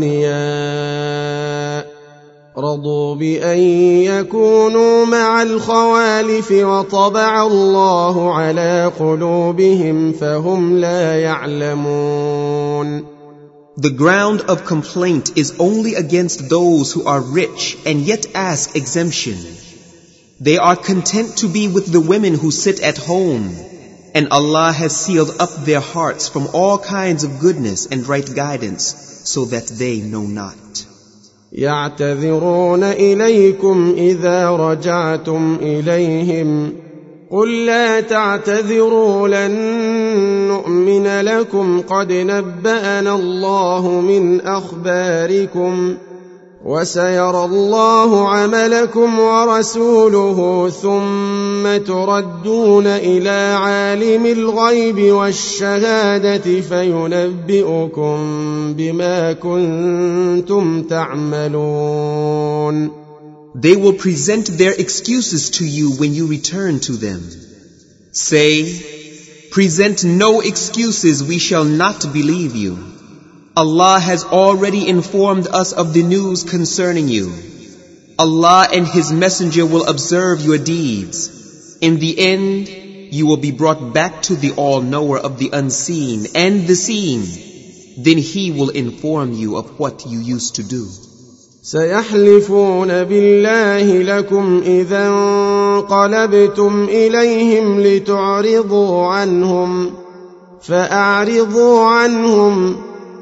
B: أغنياء رضوا بأن يكونوا مع الخوالف وطبع الله على قلوبهم فهم لا يعلمون.
C: The ground of complaint is only against those who are rich and yet ask exemption. They are content to be with the women who sit at home, and Allah has sealed up their hearts from all kinds of goodness and right guidance, so that they know not.
B: يعتذرون إليكم إذا رجعتم إليهم قل لا تعتذروا لن نؤمن لكم قد نبأنا الله من أخباركم وسيرى الله عملكم ورسوله ثم تردون إلى عالم الغيب والشهادة فينبئكم بما كنتم تعملون.
C: They will present their excuses to you when you return to them. Say, present no excuses, we shall not believe you. Allah has already informed us of the news concerning you. Allah and His Messenger will observe your deeds. In the end, you will be brought back to the All-Knower of the unseen and the seen. Then He will inform you of what you used to do.
B: سيحلفون بالله لكم إذا انقلبتم إليهم لتعرضوا عنهم فأعرضوا عنهم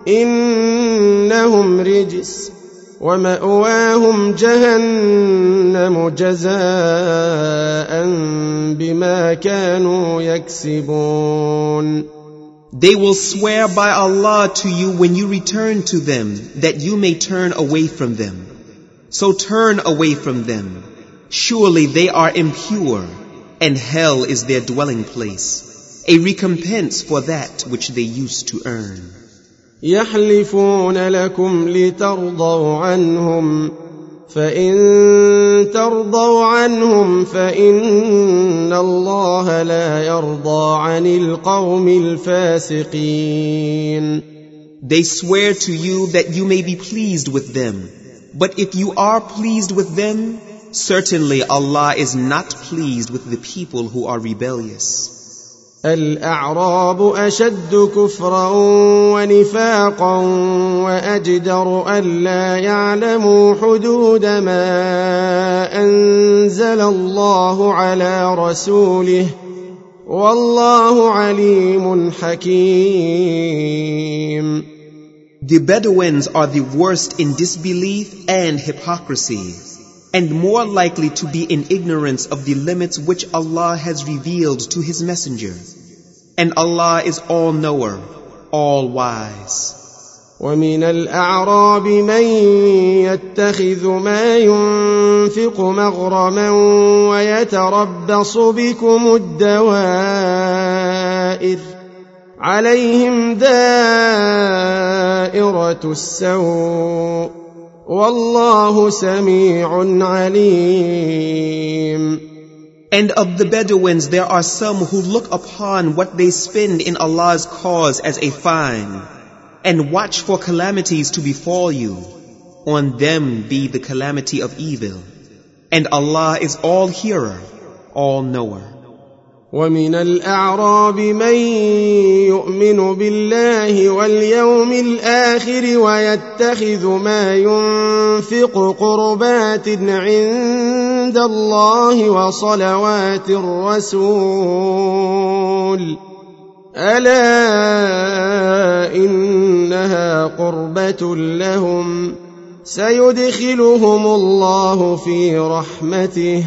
B: إنهم رجس ومأواهم جهنم جزاء بما كانوا يكسبون.
C: They will swear by Allah to you when you return to them, that you may turn away from them. So turn away from them. Surely they are impure, and hell is their dwelling place, a recompense for that which they used to earn.
B: يحلفون لكم لترضوا عنهم فإن ترضوا عنهم فإن الله لا يرضى عن القوم الفاسقين.
C: They swear to you that you may be pleased with them, but if you are pleased with them, certainly Allah is not pleased with the people who are rebellious.
B: الأعراب أشد كفرا ونفاقا وأجدر ألا يعلموا حدود ما أنزل الله على رسوله والله عليم حكيم.
C: The Bedouins are the worst in disbelief and hypocrisy, and more likely to be in ignorance of the limits which Allah has revealed to His Messenger. And Allah is all-knower, all-wise.
B: ومن الأعراب من يتخذ ما ينفق مغرما ويتربص بكم الدوائر عليهم دائرة السوء والله سميع عليم.
C: And of the Bedouins there are some who look upon what they spend in Allah's cause as a fine, and watch for calamities to befall you. On them be the calamity of evil. And Allah is all-hearer, all-knower.
B: ومن الأعراب من يؤمن بالله واليوم الآخر ويتخذ ما ينفق قربات عند الله وصلوات الرسول ألا إنها قربة لهم سيدخلهم الله في رحمته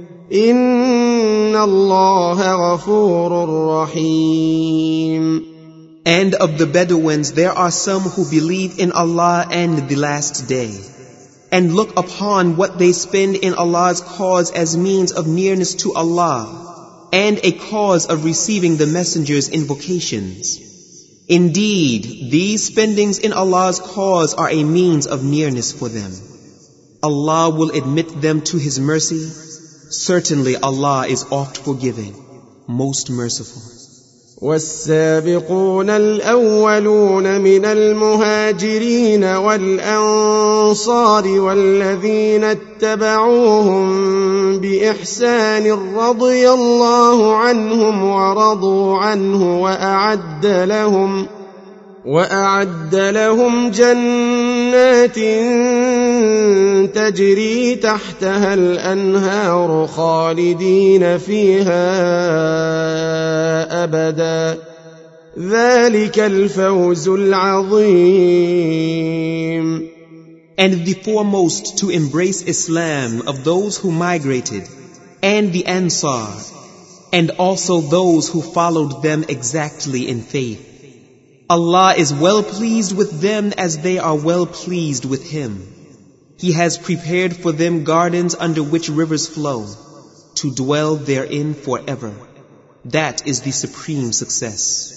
B: إن الله غفور رحيم.
C: And of the Bedouins there are some who believe in Allah and the last day, and look upon what they spend in Allah's cause as means of nearness to Allah, and a cause of receiving the messenger's invocations. Indeed, these spendings in Allah's cause are a means of nearness for them. Allah will admit them to His mercy. Certainly Allah is oft forgiving, most merciful.
B: والسابقون الأولون من المهاجرين والأنصار والذين اتبعوهم بإحسان رضي الله عنهم ورضوا عنه وأعد لهم جنات تجري تحتها الأنهار خالدين فيها أبدا ذلك الفوز العظيم.
C: And the foremost to embrace Islam of those who migrated, and the Ansar, and also those who followed them exactly in faith. Allah is well pleased with them as they are well pleased with Him. He has prepared for them gardens under which rivers flow, to dwell therein forever. That is the supreme success.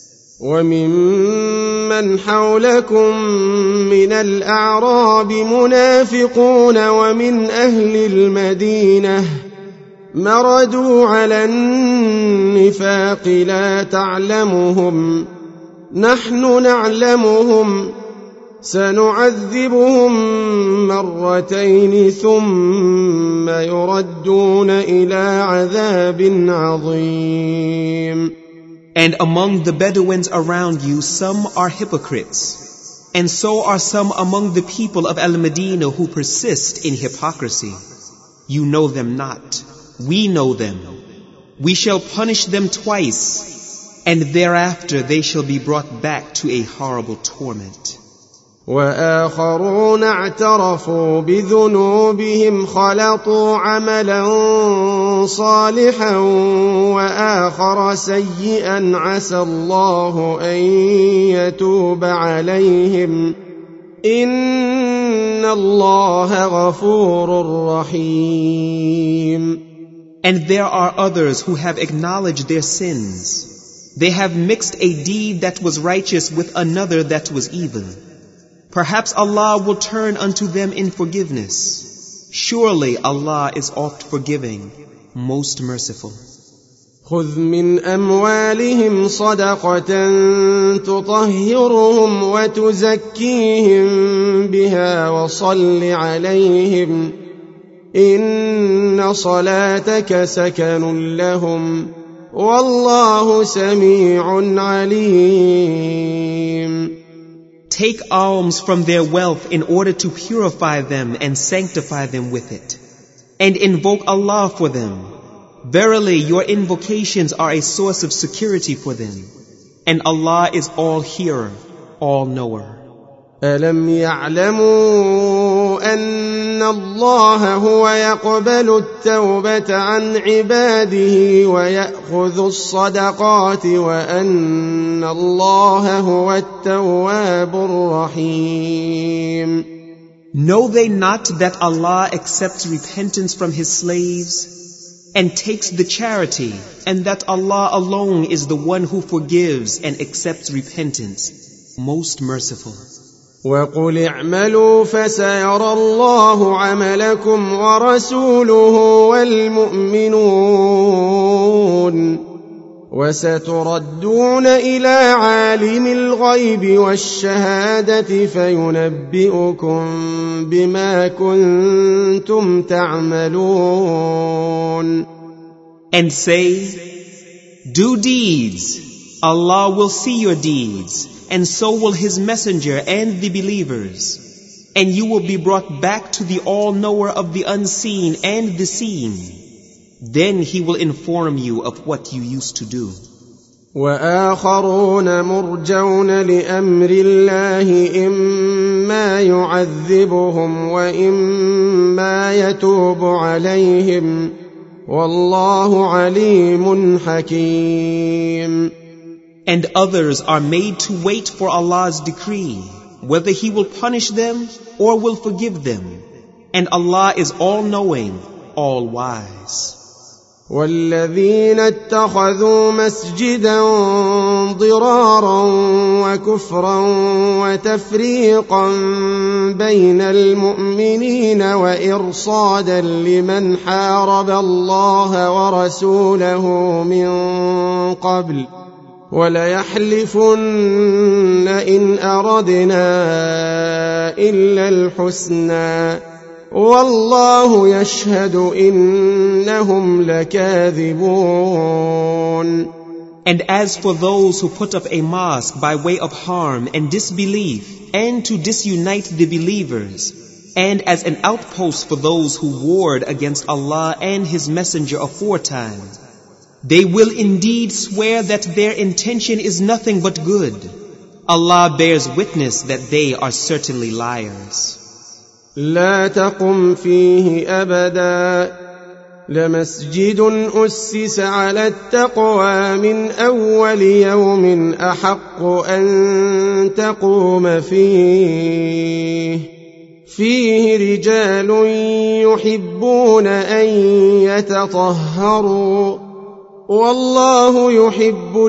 B: وَمِمَّنْ حَوْلَكُمْ مِنَ الْأَعْرَابِ مُنَافِقُونَ وَمِنْ أَهْلِ الْمَدِينَةِ مَرَدُوا عَلَى النِّفَاقِ لَا تَعْلَمُهُمْ نَحْنُ نَعْلَمُهُمْ سَنُعَذِّبُهُمْ مرتين ثُمَّ يُرَدُّونَ إِلَى عَذَابٍ عَظِيمٍ.
C: And among the Bedouins around you some are hypocrites, and so are some among the people of Al-Madinah who persist in hypocrisy. You know them not, we know them. We shall punish them twice, and thereafter they shall be brought back to a horrible torment.
B: وآخرون اعترفوا بذنوبهم خلطوا عملا صالحا وآخر سيئا عسى الله أن يتوب عليهم إن الله غفور رحيم.
C: And there are others who have acknowledged their sins. They have mixed a deed that was righteous with another that was evil. Perhaps Allah will turn unto them in forgiveness. Surely Allah is oft forgiving, most merciful.
B: خذ من أموالهم صدقة تطهرهم وتزكيهم بها وصل عليهم إن صلاتك سكن لهم والله سميع عليم.
C: Take alms from their wealth in order to purify them and sanctify them with it. And invoke Allah for them. Verily, your invocations are a source of security for them. And Allah is all hearer, all knower.
B: ألم يعلموا أن الله هو يقبل التوبة عن عباده ويأخذ الصدقات وأن الله هو التواب الرحيم.
C: Know they not that Allah accepts repentance from His slaves and takes the charity, and that Allah alone is the one who forgives and accepts repentance, most merciful.
B: وَقُلِ اعْمَلُوا فَسَيَرَى اللَّهُ عَمَلَكُمْ وَرَسُولُهُ وَالْمُؤْمِنُونَ وَسَتُرَدُّونَ إِلَى عَالِمِ الْغَيْبِ وَالشَّهَادَةِ فَيُنَبِّئُكُم بِمَا كُنتُمْ تَعْمَلُونَ.
C: And say, do deeds. Allah will see your deeds, and so will His Messenger and the believers. And you will be brought back to the All-Knower of the unseen and the seen. Then He will inform you of what you used to do.
B: وآخرون مرجون لأمر الله إما يعذبهم وإما يتوب عليهم والله عليم حكيم.
C: And others are made to wait for Allah's decree, whether He will punish them or will forgive them. And Allah is all-knowing, all-wise.
B: والذين اتخذوا مسجدا ضرارا وكفرا وتفريقا بين المؤمنين وإرصادا لمن حارب الله ورسوله من قبل وليحلفن إن أردنا إلا الحسنى والله يشهد إنهم لكاذبون.
C: And as for those who put up a mosque by way of harm and disbelief and to disunite the believers, and as an outpost for those who warred against Allah and His Messenger aforetime, they will indeed swear that their intention is nothing but good. Allah bears witness that they are certainly liars.
B: لا تقم فيه أبدا لمسجد أسس على التقوى من أول يوم أحق أن تقوم فيه رجال يحبون أن يتطهروا والله يحب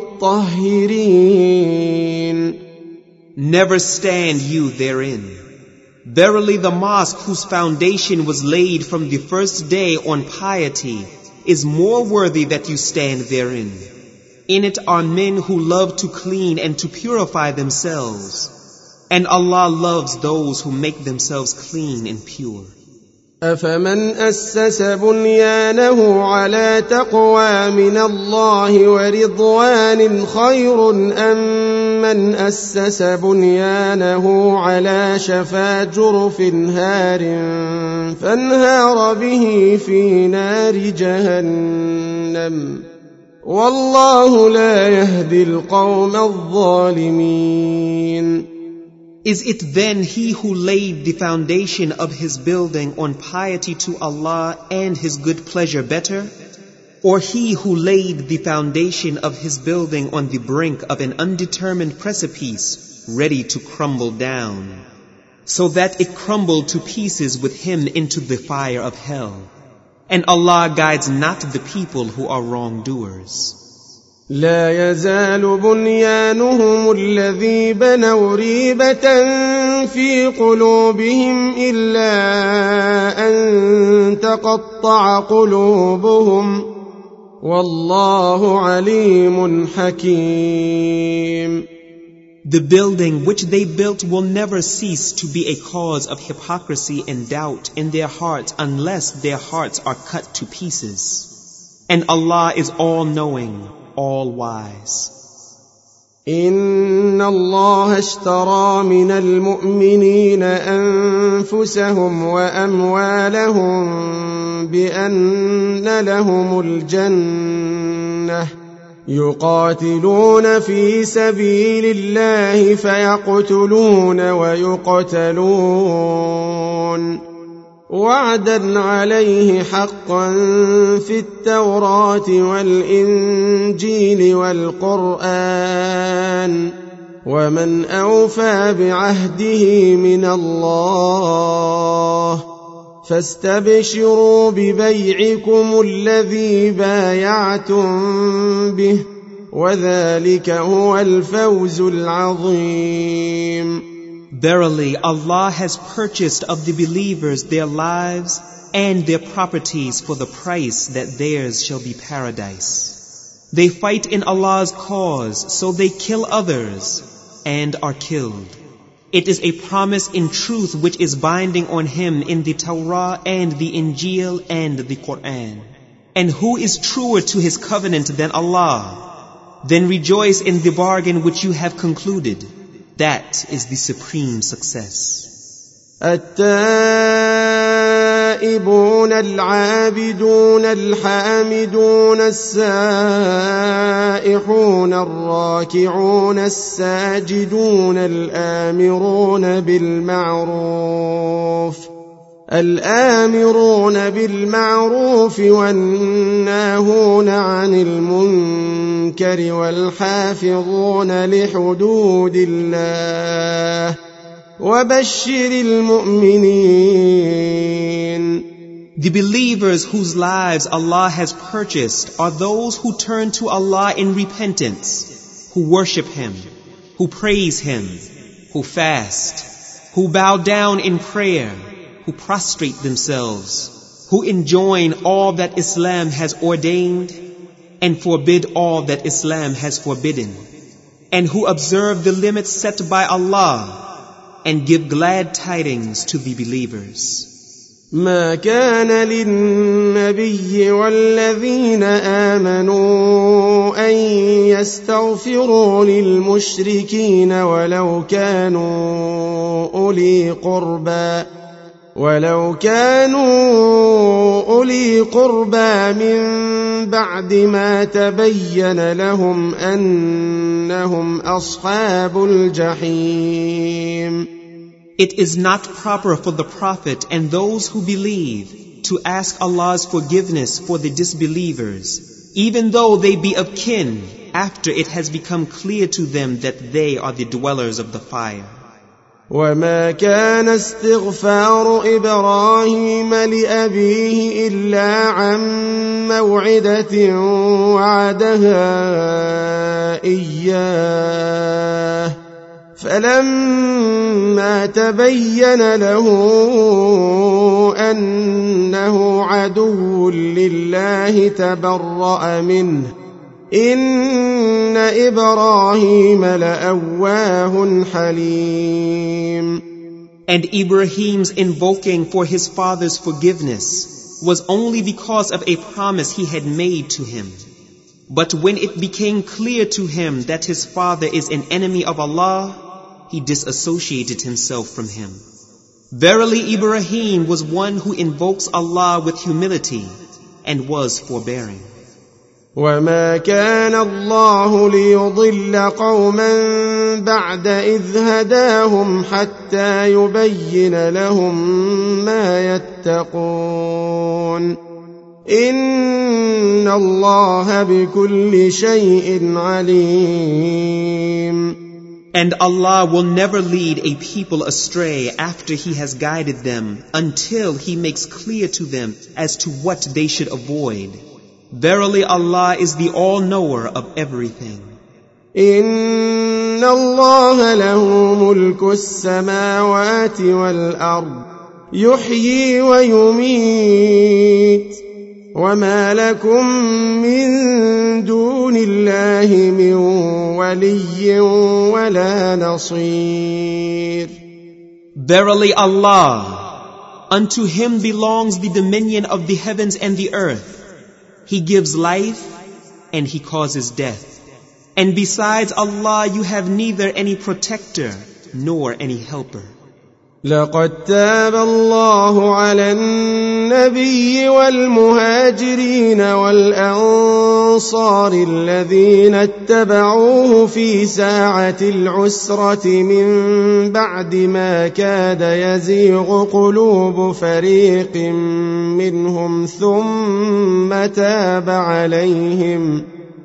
B: المطهرين.
C: Never stand you therein. Verily the mosque whose foundation was laid from the first day on piety is more worthy that you stand therein. In it are men who love to clean and to purify themselves, and Allah loves those who make themselves clean and pure.
B: أفمن أسس بنيانه على تقوى من الله ورضوان خير أم من أسس بنيانه على شفا جرف هار فانهار به في نار جهنم والله لا يهدي القوم الظالمين.
C: Is it then he who laid the foundation of his building on piety to Allah and His good pleasure better? Or he who laid the foundation of his building on the brink of an undetermined precipice, ready to crumble down, so that it crumbled to pieces with him into the fire of hell? And Allah guides not the people who are wrongdoers.
B: لا يزال بنيانهم الذي بنوا ريبة في قلوبهم إلا أن تقطع قلوبهم والله عليم حكيم.
C: The building which they built will never cease to be a cause of hypocrisy and doubt in their hearts unless their hearts are cut to pieces. And Allah is all-knowing, all-wise.
B: إن الله اشترى من المؤمنين أنفسهم وأموالهم بأن لهم الجنة يقاتلون في سبيل الله فيقتلون ويقتلون وعدا عليه حقا في التوراة والإنجيل والقرآن ومن أوفى بعهده من الله فاستبشروا ببيعكم الذي بايعتم به وذلك هو الفوز العظيم.
C: Verily, Allah has purchased of the believers their lives and their properties for the price that theirs shall be paradise. They fight in Allah's cause, so they kill others and are killed. It is a promise in truth which is binding on him in the Torah and the Injil and the Quran. And who is truer to his covenant than Allah? Then rejoice in the bargain which you have concluded. That is the supreme success.
B: التائبون العابدون الحامدون السائحون الراكعون الساجدون الآمرون بالمعروف والناهون عن المنكر والحافظون لحدود الله وبشر المؤمنين.
C: The believers whose lives Allah has purchased are those who turn to Allah in repentance, who worship Him, who praise Him, who fast, who bow down in prayer, who prostrate themselves, who enjoin all that Islam has ordained and forbid all that Islam has forbidden, and who observe the limits set by Allah and give glad tidings to the believers.
B: ما كان للنبي والذين آمنوا أن يستغفروا للمشركين ولو كانوا أولي قربى من بعد ما تبين لهم أنهم أصحاب الجحيم.
C: It is not proper for the Prophet and those who believe to ask Allah's forgiveness for the disbelievers, even though they be of kin, after it has become clear to them that they are the dwellers of the fire.
B: وما كان استغفار إبراهيم لأبيه إلا عن موعدة وعدها إياه فلما تبين له أنه عدو لله تبرأ منه إن إبراهيم لأواه حليم.
C: And Ibrahim's invoking for his father's forgiveness was only because of a promise he had made to him. But when it became clear to him that his father is an enemy of Allah, he disassociated himself from him. Verily Ibrahim was one who invokes Allah with humility and was forbearing.
B: وما كان الله ليضل قوما بعد إذ هداهم حتى يبين لهم ما يتقون إن الله بكل شيء عليم.
C: And Allah will never lead a people astray after He has guided them until He makes clear to them as to what they should avoid. Verily Allah is the all-knower of everything.
B: إن الله له ملك السماوات والأرض يحيي ويميت وما لكم من دون الله من ولي ولا نصير.
C: Verily Allah, unto Him belongs the dominion of the heavens and the earth. He gives life and He causes death. And besides Allah you have neither any protector nor any helper.
B: لقد تاب الله على النبي والمهاجرين والأنصار الذين اتبعوه في ساعة العسرة من بعد ما كاد يزيغ قلوب فريق منهم ثم تاب عليهم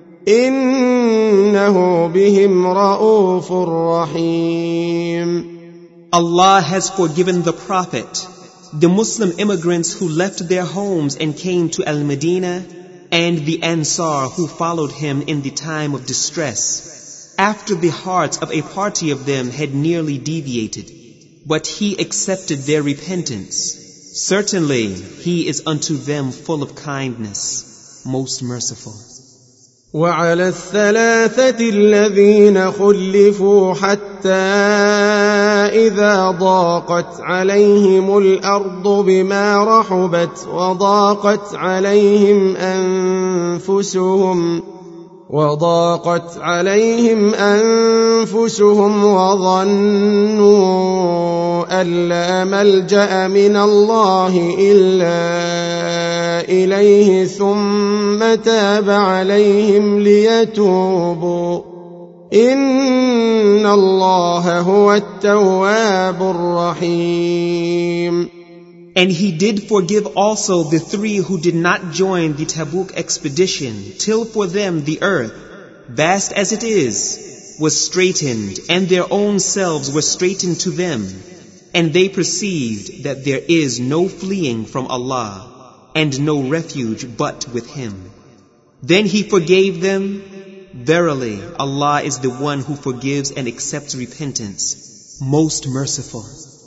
B: إنه بهم رؤوف رحيم.
C: Allah has forgiven the Prophet, the Muslim immigrants who left their homes and came to Al-Madinah, and the Ansar who followed him in the time of distress, after the hearts of a party of them had nearly deviated. But He accepted their repentance. Certainly, He is unto them full of kindness, most merciful.
B: وعلى الثلاثة الذين خلفوا حتى إذا ضاقت عليهم الأرض بما رحبت وضاقت عليهم أنفسهم وظنوا أن لا ملجأ من الله إلا إليه ثم تاب عليهم ليتوبوا إن الله هو التواب الرحيم.
C: And He did forgive also the three who did not join the Tabuk expedition till for them the earth, vast as it is, was straightened and their own selves were straightened to them, and they perceived that there is no fleeing from Allah and no refuge but with Him. Then He forgave them. Verily, Allah is the one who forgives and accepts repentance, most merciful.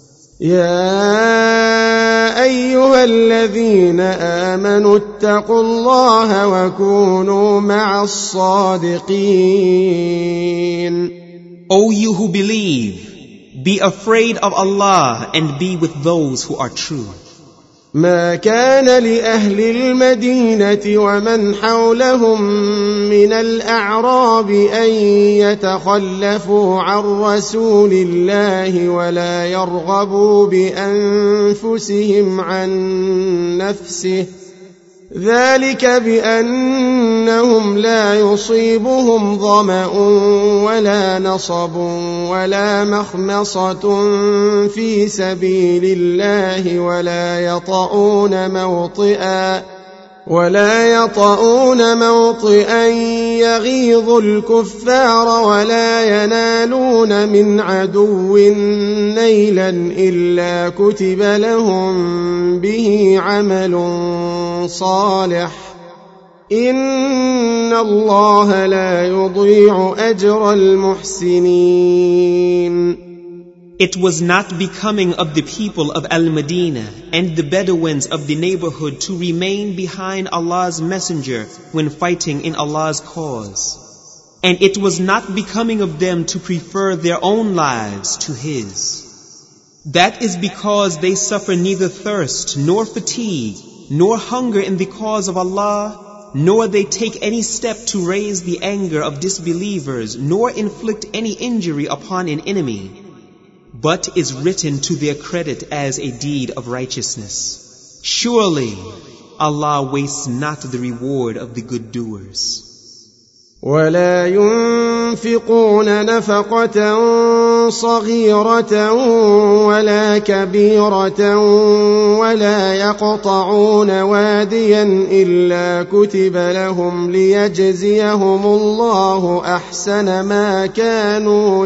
B: يا أيها الذين آمنوا اتقوا الله وكونوا مع الصادقين.
C: O you who believe, be afraid of Allah and be with those who are true.
B: ما كان لأهل المدينة ومن حولهم من الأعراب أن يتخلفوا عن رسول الله ولا يرغبوا بأنفسهم عن نفسه، ذلك بأنهم لا يصيبهم ظمأ ولا نصب ولا مخمصة في سبيل الله ولا يطؤون موطئا يغيظ الكفار ولا ينالون من عدو نيلا إلا كتب لهم به عمل صالح، إن الله لا يضيع أجر المحسنين.
C: It was not becoming of the people of Al-Madinah and the Bedouins of the neighborhood to remain behind Allah's messenger when fighting in Allah's cause. And it was not becoming of them to prefer their own lives to His. That is because they suffer neither thirst nor fatigue nor hunger in the cause of Allah, nor they take any step to raise the anger of disbelievers, nor inflict any injury upon an enemy, but is written to their credit as a deed of righteousness. Surely Allah wastes not the reward of the good doers.
B: ولا ينفقون نفقة صغيرة ولا كبيرة ولا يقطعون واديا إلا كتب لهم ليجزيهم الله أحسن ما كانوا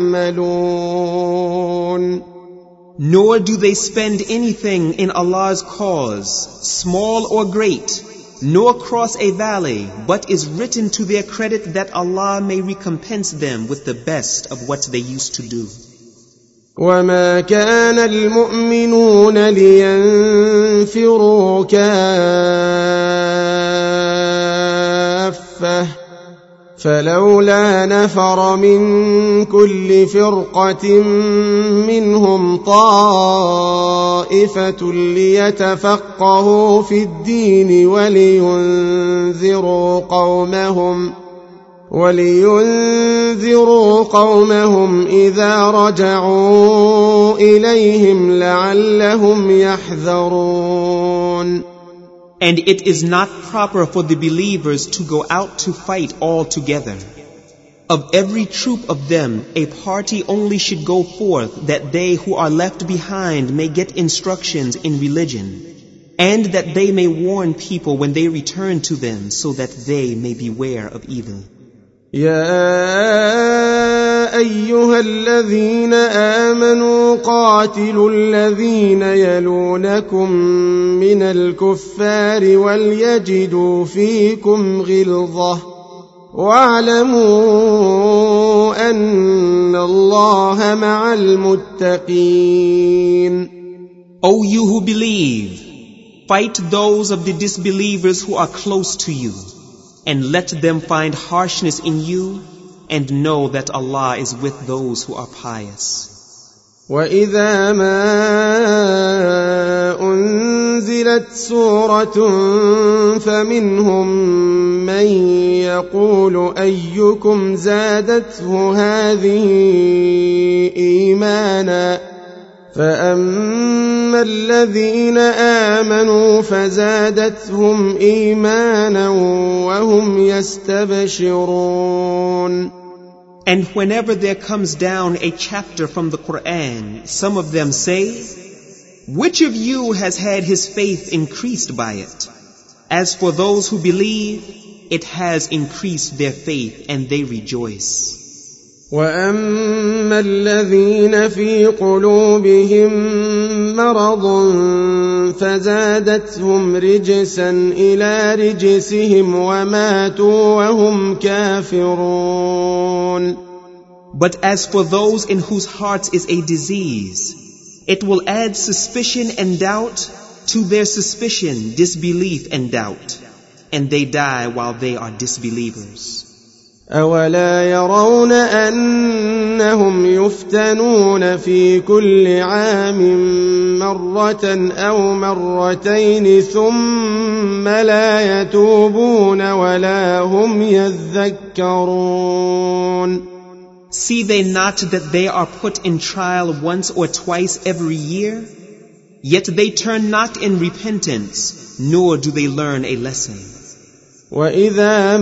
B: يعملون.
C: Nor do they spend anything in Allah's cause, small or great, nor cross a valley, but is written to their credit that Allah may recompense them with the best of what they used to do.
B: وما كان المؤمنون لينفروا كافة فلولا نفر من كل فرقة منهم طائفة ليتفقهوا في الدين ولينذروا قومهم إذا رجعوا إليهم لعلهم يحذرون.
C: And it is not proper for the believers to go out to fight all together. Of every troop of them, a party only should go forth that they who are left behind may get instructions in religion, and that they may warn people when they return to them so that they may beware of evil.
B: يا أيها الذين آمنوا قاتلوا الذين يلونكم من الكفار وليجدوا فيكم غلظة واعلموا أن الله مع المتقين.
C: O you who believe, fight those of the disbelievers who are close to you, and let them find harshness in you, and know that Allah is with those who are pious.
B: وَإِذَا مَا أُنزِلَتْ سُورَةٌ فَمِنْهُمْ مَنْ يَقُولُ أَيُّكُمْ زَادَتْهُ هَذِهِ إِيمَانًا فَأَمَّا الَّذِينَ آمَنُوا فَزَادَتْهُمْ إِيمَانًا وَهُمْ يَسْتَبْشِرُونَ.
C: And whenever there comes down a chapter from the Quran, some of them say, which of you has had his faith increased by it? As for those who believe, it has increased their faith and they rejoice.
B: وَأَمَّا الَّذِينَ فِي قُلُوبِهِم مَّرَضٌ فَزَادَتْهُمْ رِجْسًا إِلَى رِجْسِهِمْ وَمَاتُوا وَهُمْ كَافِرُونَ.
C: But as for those in whose hearts is a disease, it will add suspicion and doubt to their suspicion, disbelief and doubt, and they die while they are disbelievers.
B: أولا يرون أنهم يفتنون في كل عام مرة أو مرتين ثم لا يتوبون ولا هم يذكرون.
C: See they not that they are put in trial once or twice every year? Yet they turn not in repentance, nor do they learn a lesson.
B: وَإِذَا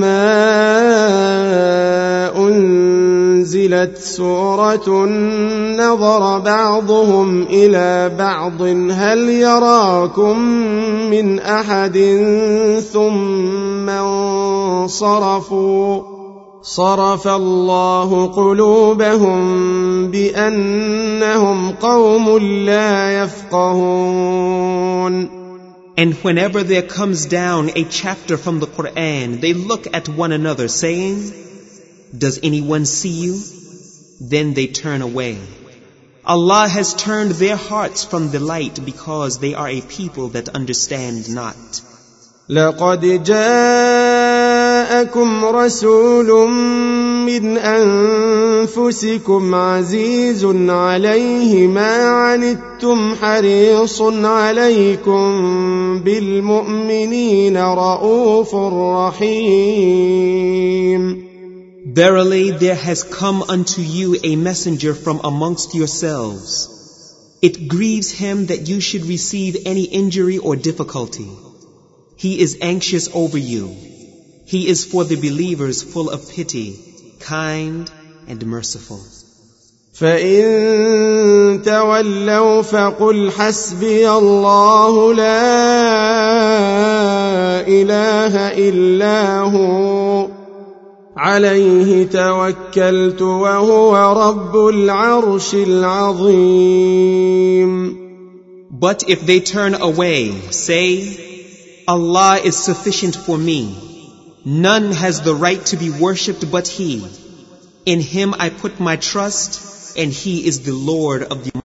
B: مَا أُنزِلَتْ سُورَةٌ نَظَرَ بَعْضُهُمْ إِلَى بَعْضٍ هَلْ يَرَاكُمْ مِنْ أَحَدٍ ثُمَّ انصَرَفُوا صَرَفَ اللَّهُ قُلُوبَهُم بِأَنَّهُمْ قَوْمٌ لَّا يَفْقَهُونَ.
C: And whenever there comes down a chapter from the Quran, they look at one another saying, "Does anyone see you?" Then they turn away. Allah has turned their hearts from the light because they are a people that understand not.
B: لَقَدْ جَاءَكُمْ رَسُولٌ مِّنْ أَنفُسِكُمْ عَزِيزٌ عَلَيْهِ مَا عَنِتُّمْ حَرِيصٌ عَلَيْكُمْ بِالْمُؤْمِنِينَ رَءُوفٌ رَحِيمٌ.
C: Verily there has come unto you a messenger from amongst yourselves. It grieves him that you should receive any injury or difficulty. He is anxious over you. He is for the believers full of pity, kind and merciful.
B: فَإِن تَوَلَّوْا فَقُلْ حَسْبِيَ اللَّهُ لَا إِلَٰهَ إِلَّا هُوَ عَلَيْهِ تَوَكَّلْتُ وَهُوَ رَبُّ الْعَرْشِ الْعَظِيمِ.
C: But if they turn away, say, Allah is sufficient for me. None has the right to be worshipped but He. In Him I put my trust, and He is the Lord of the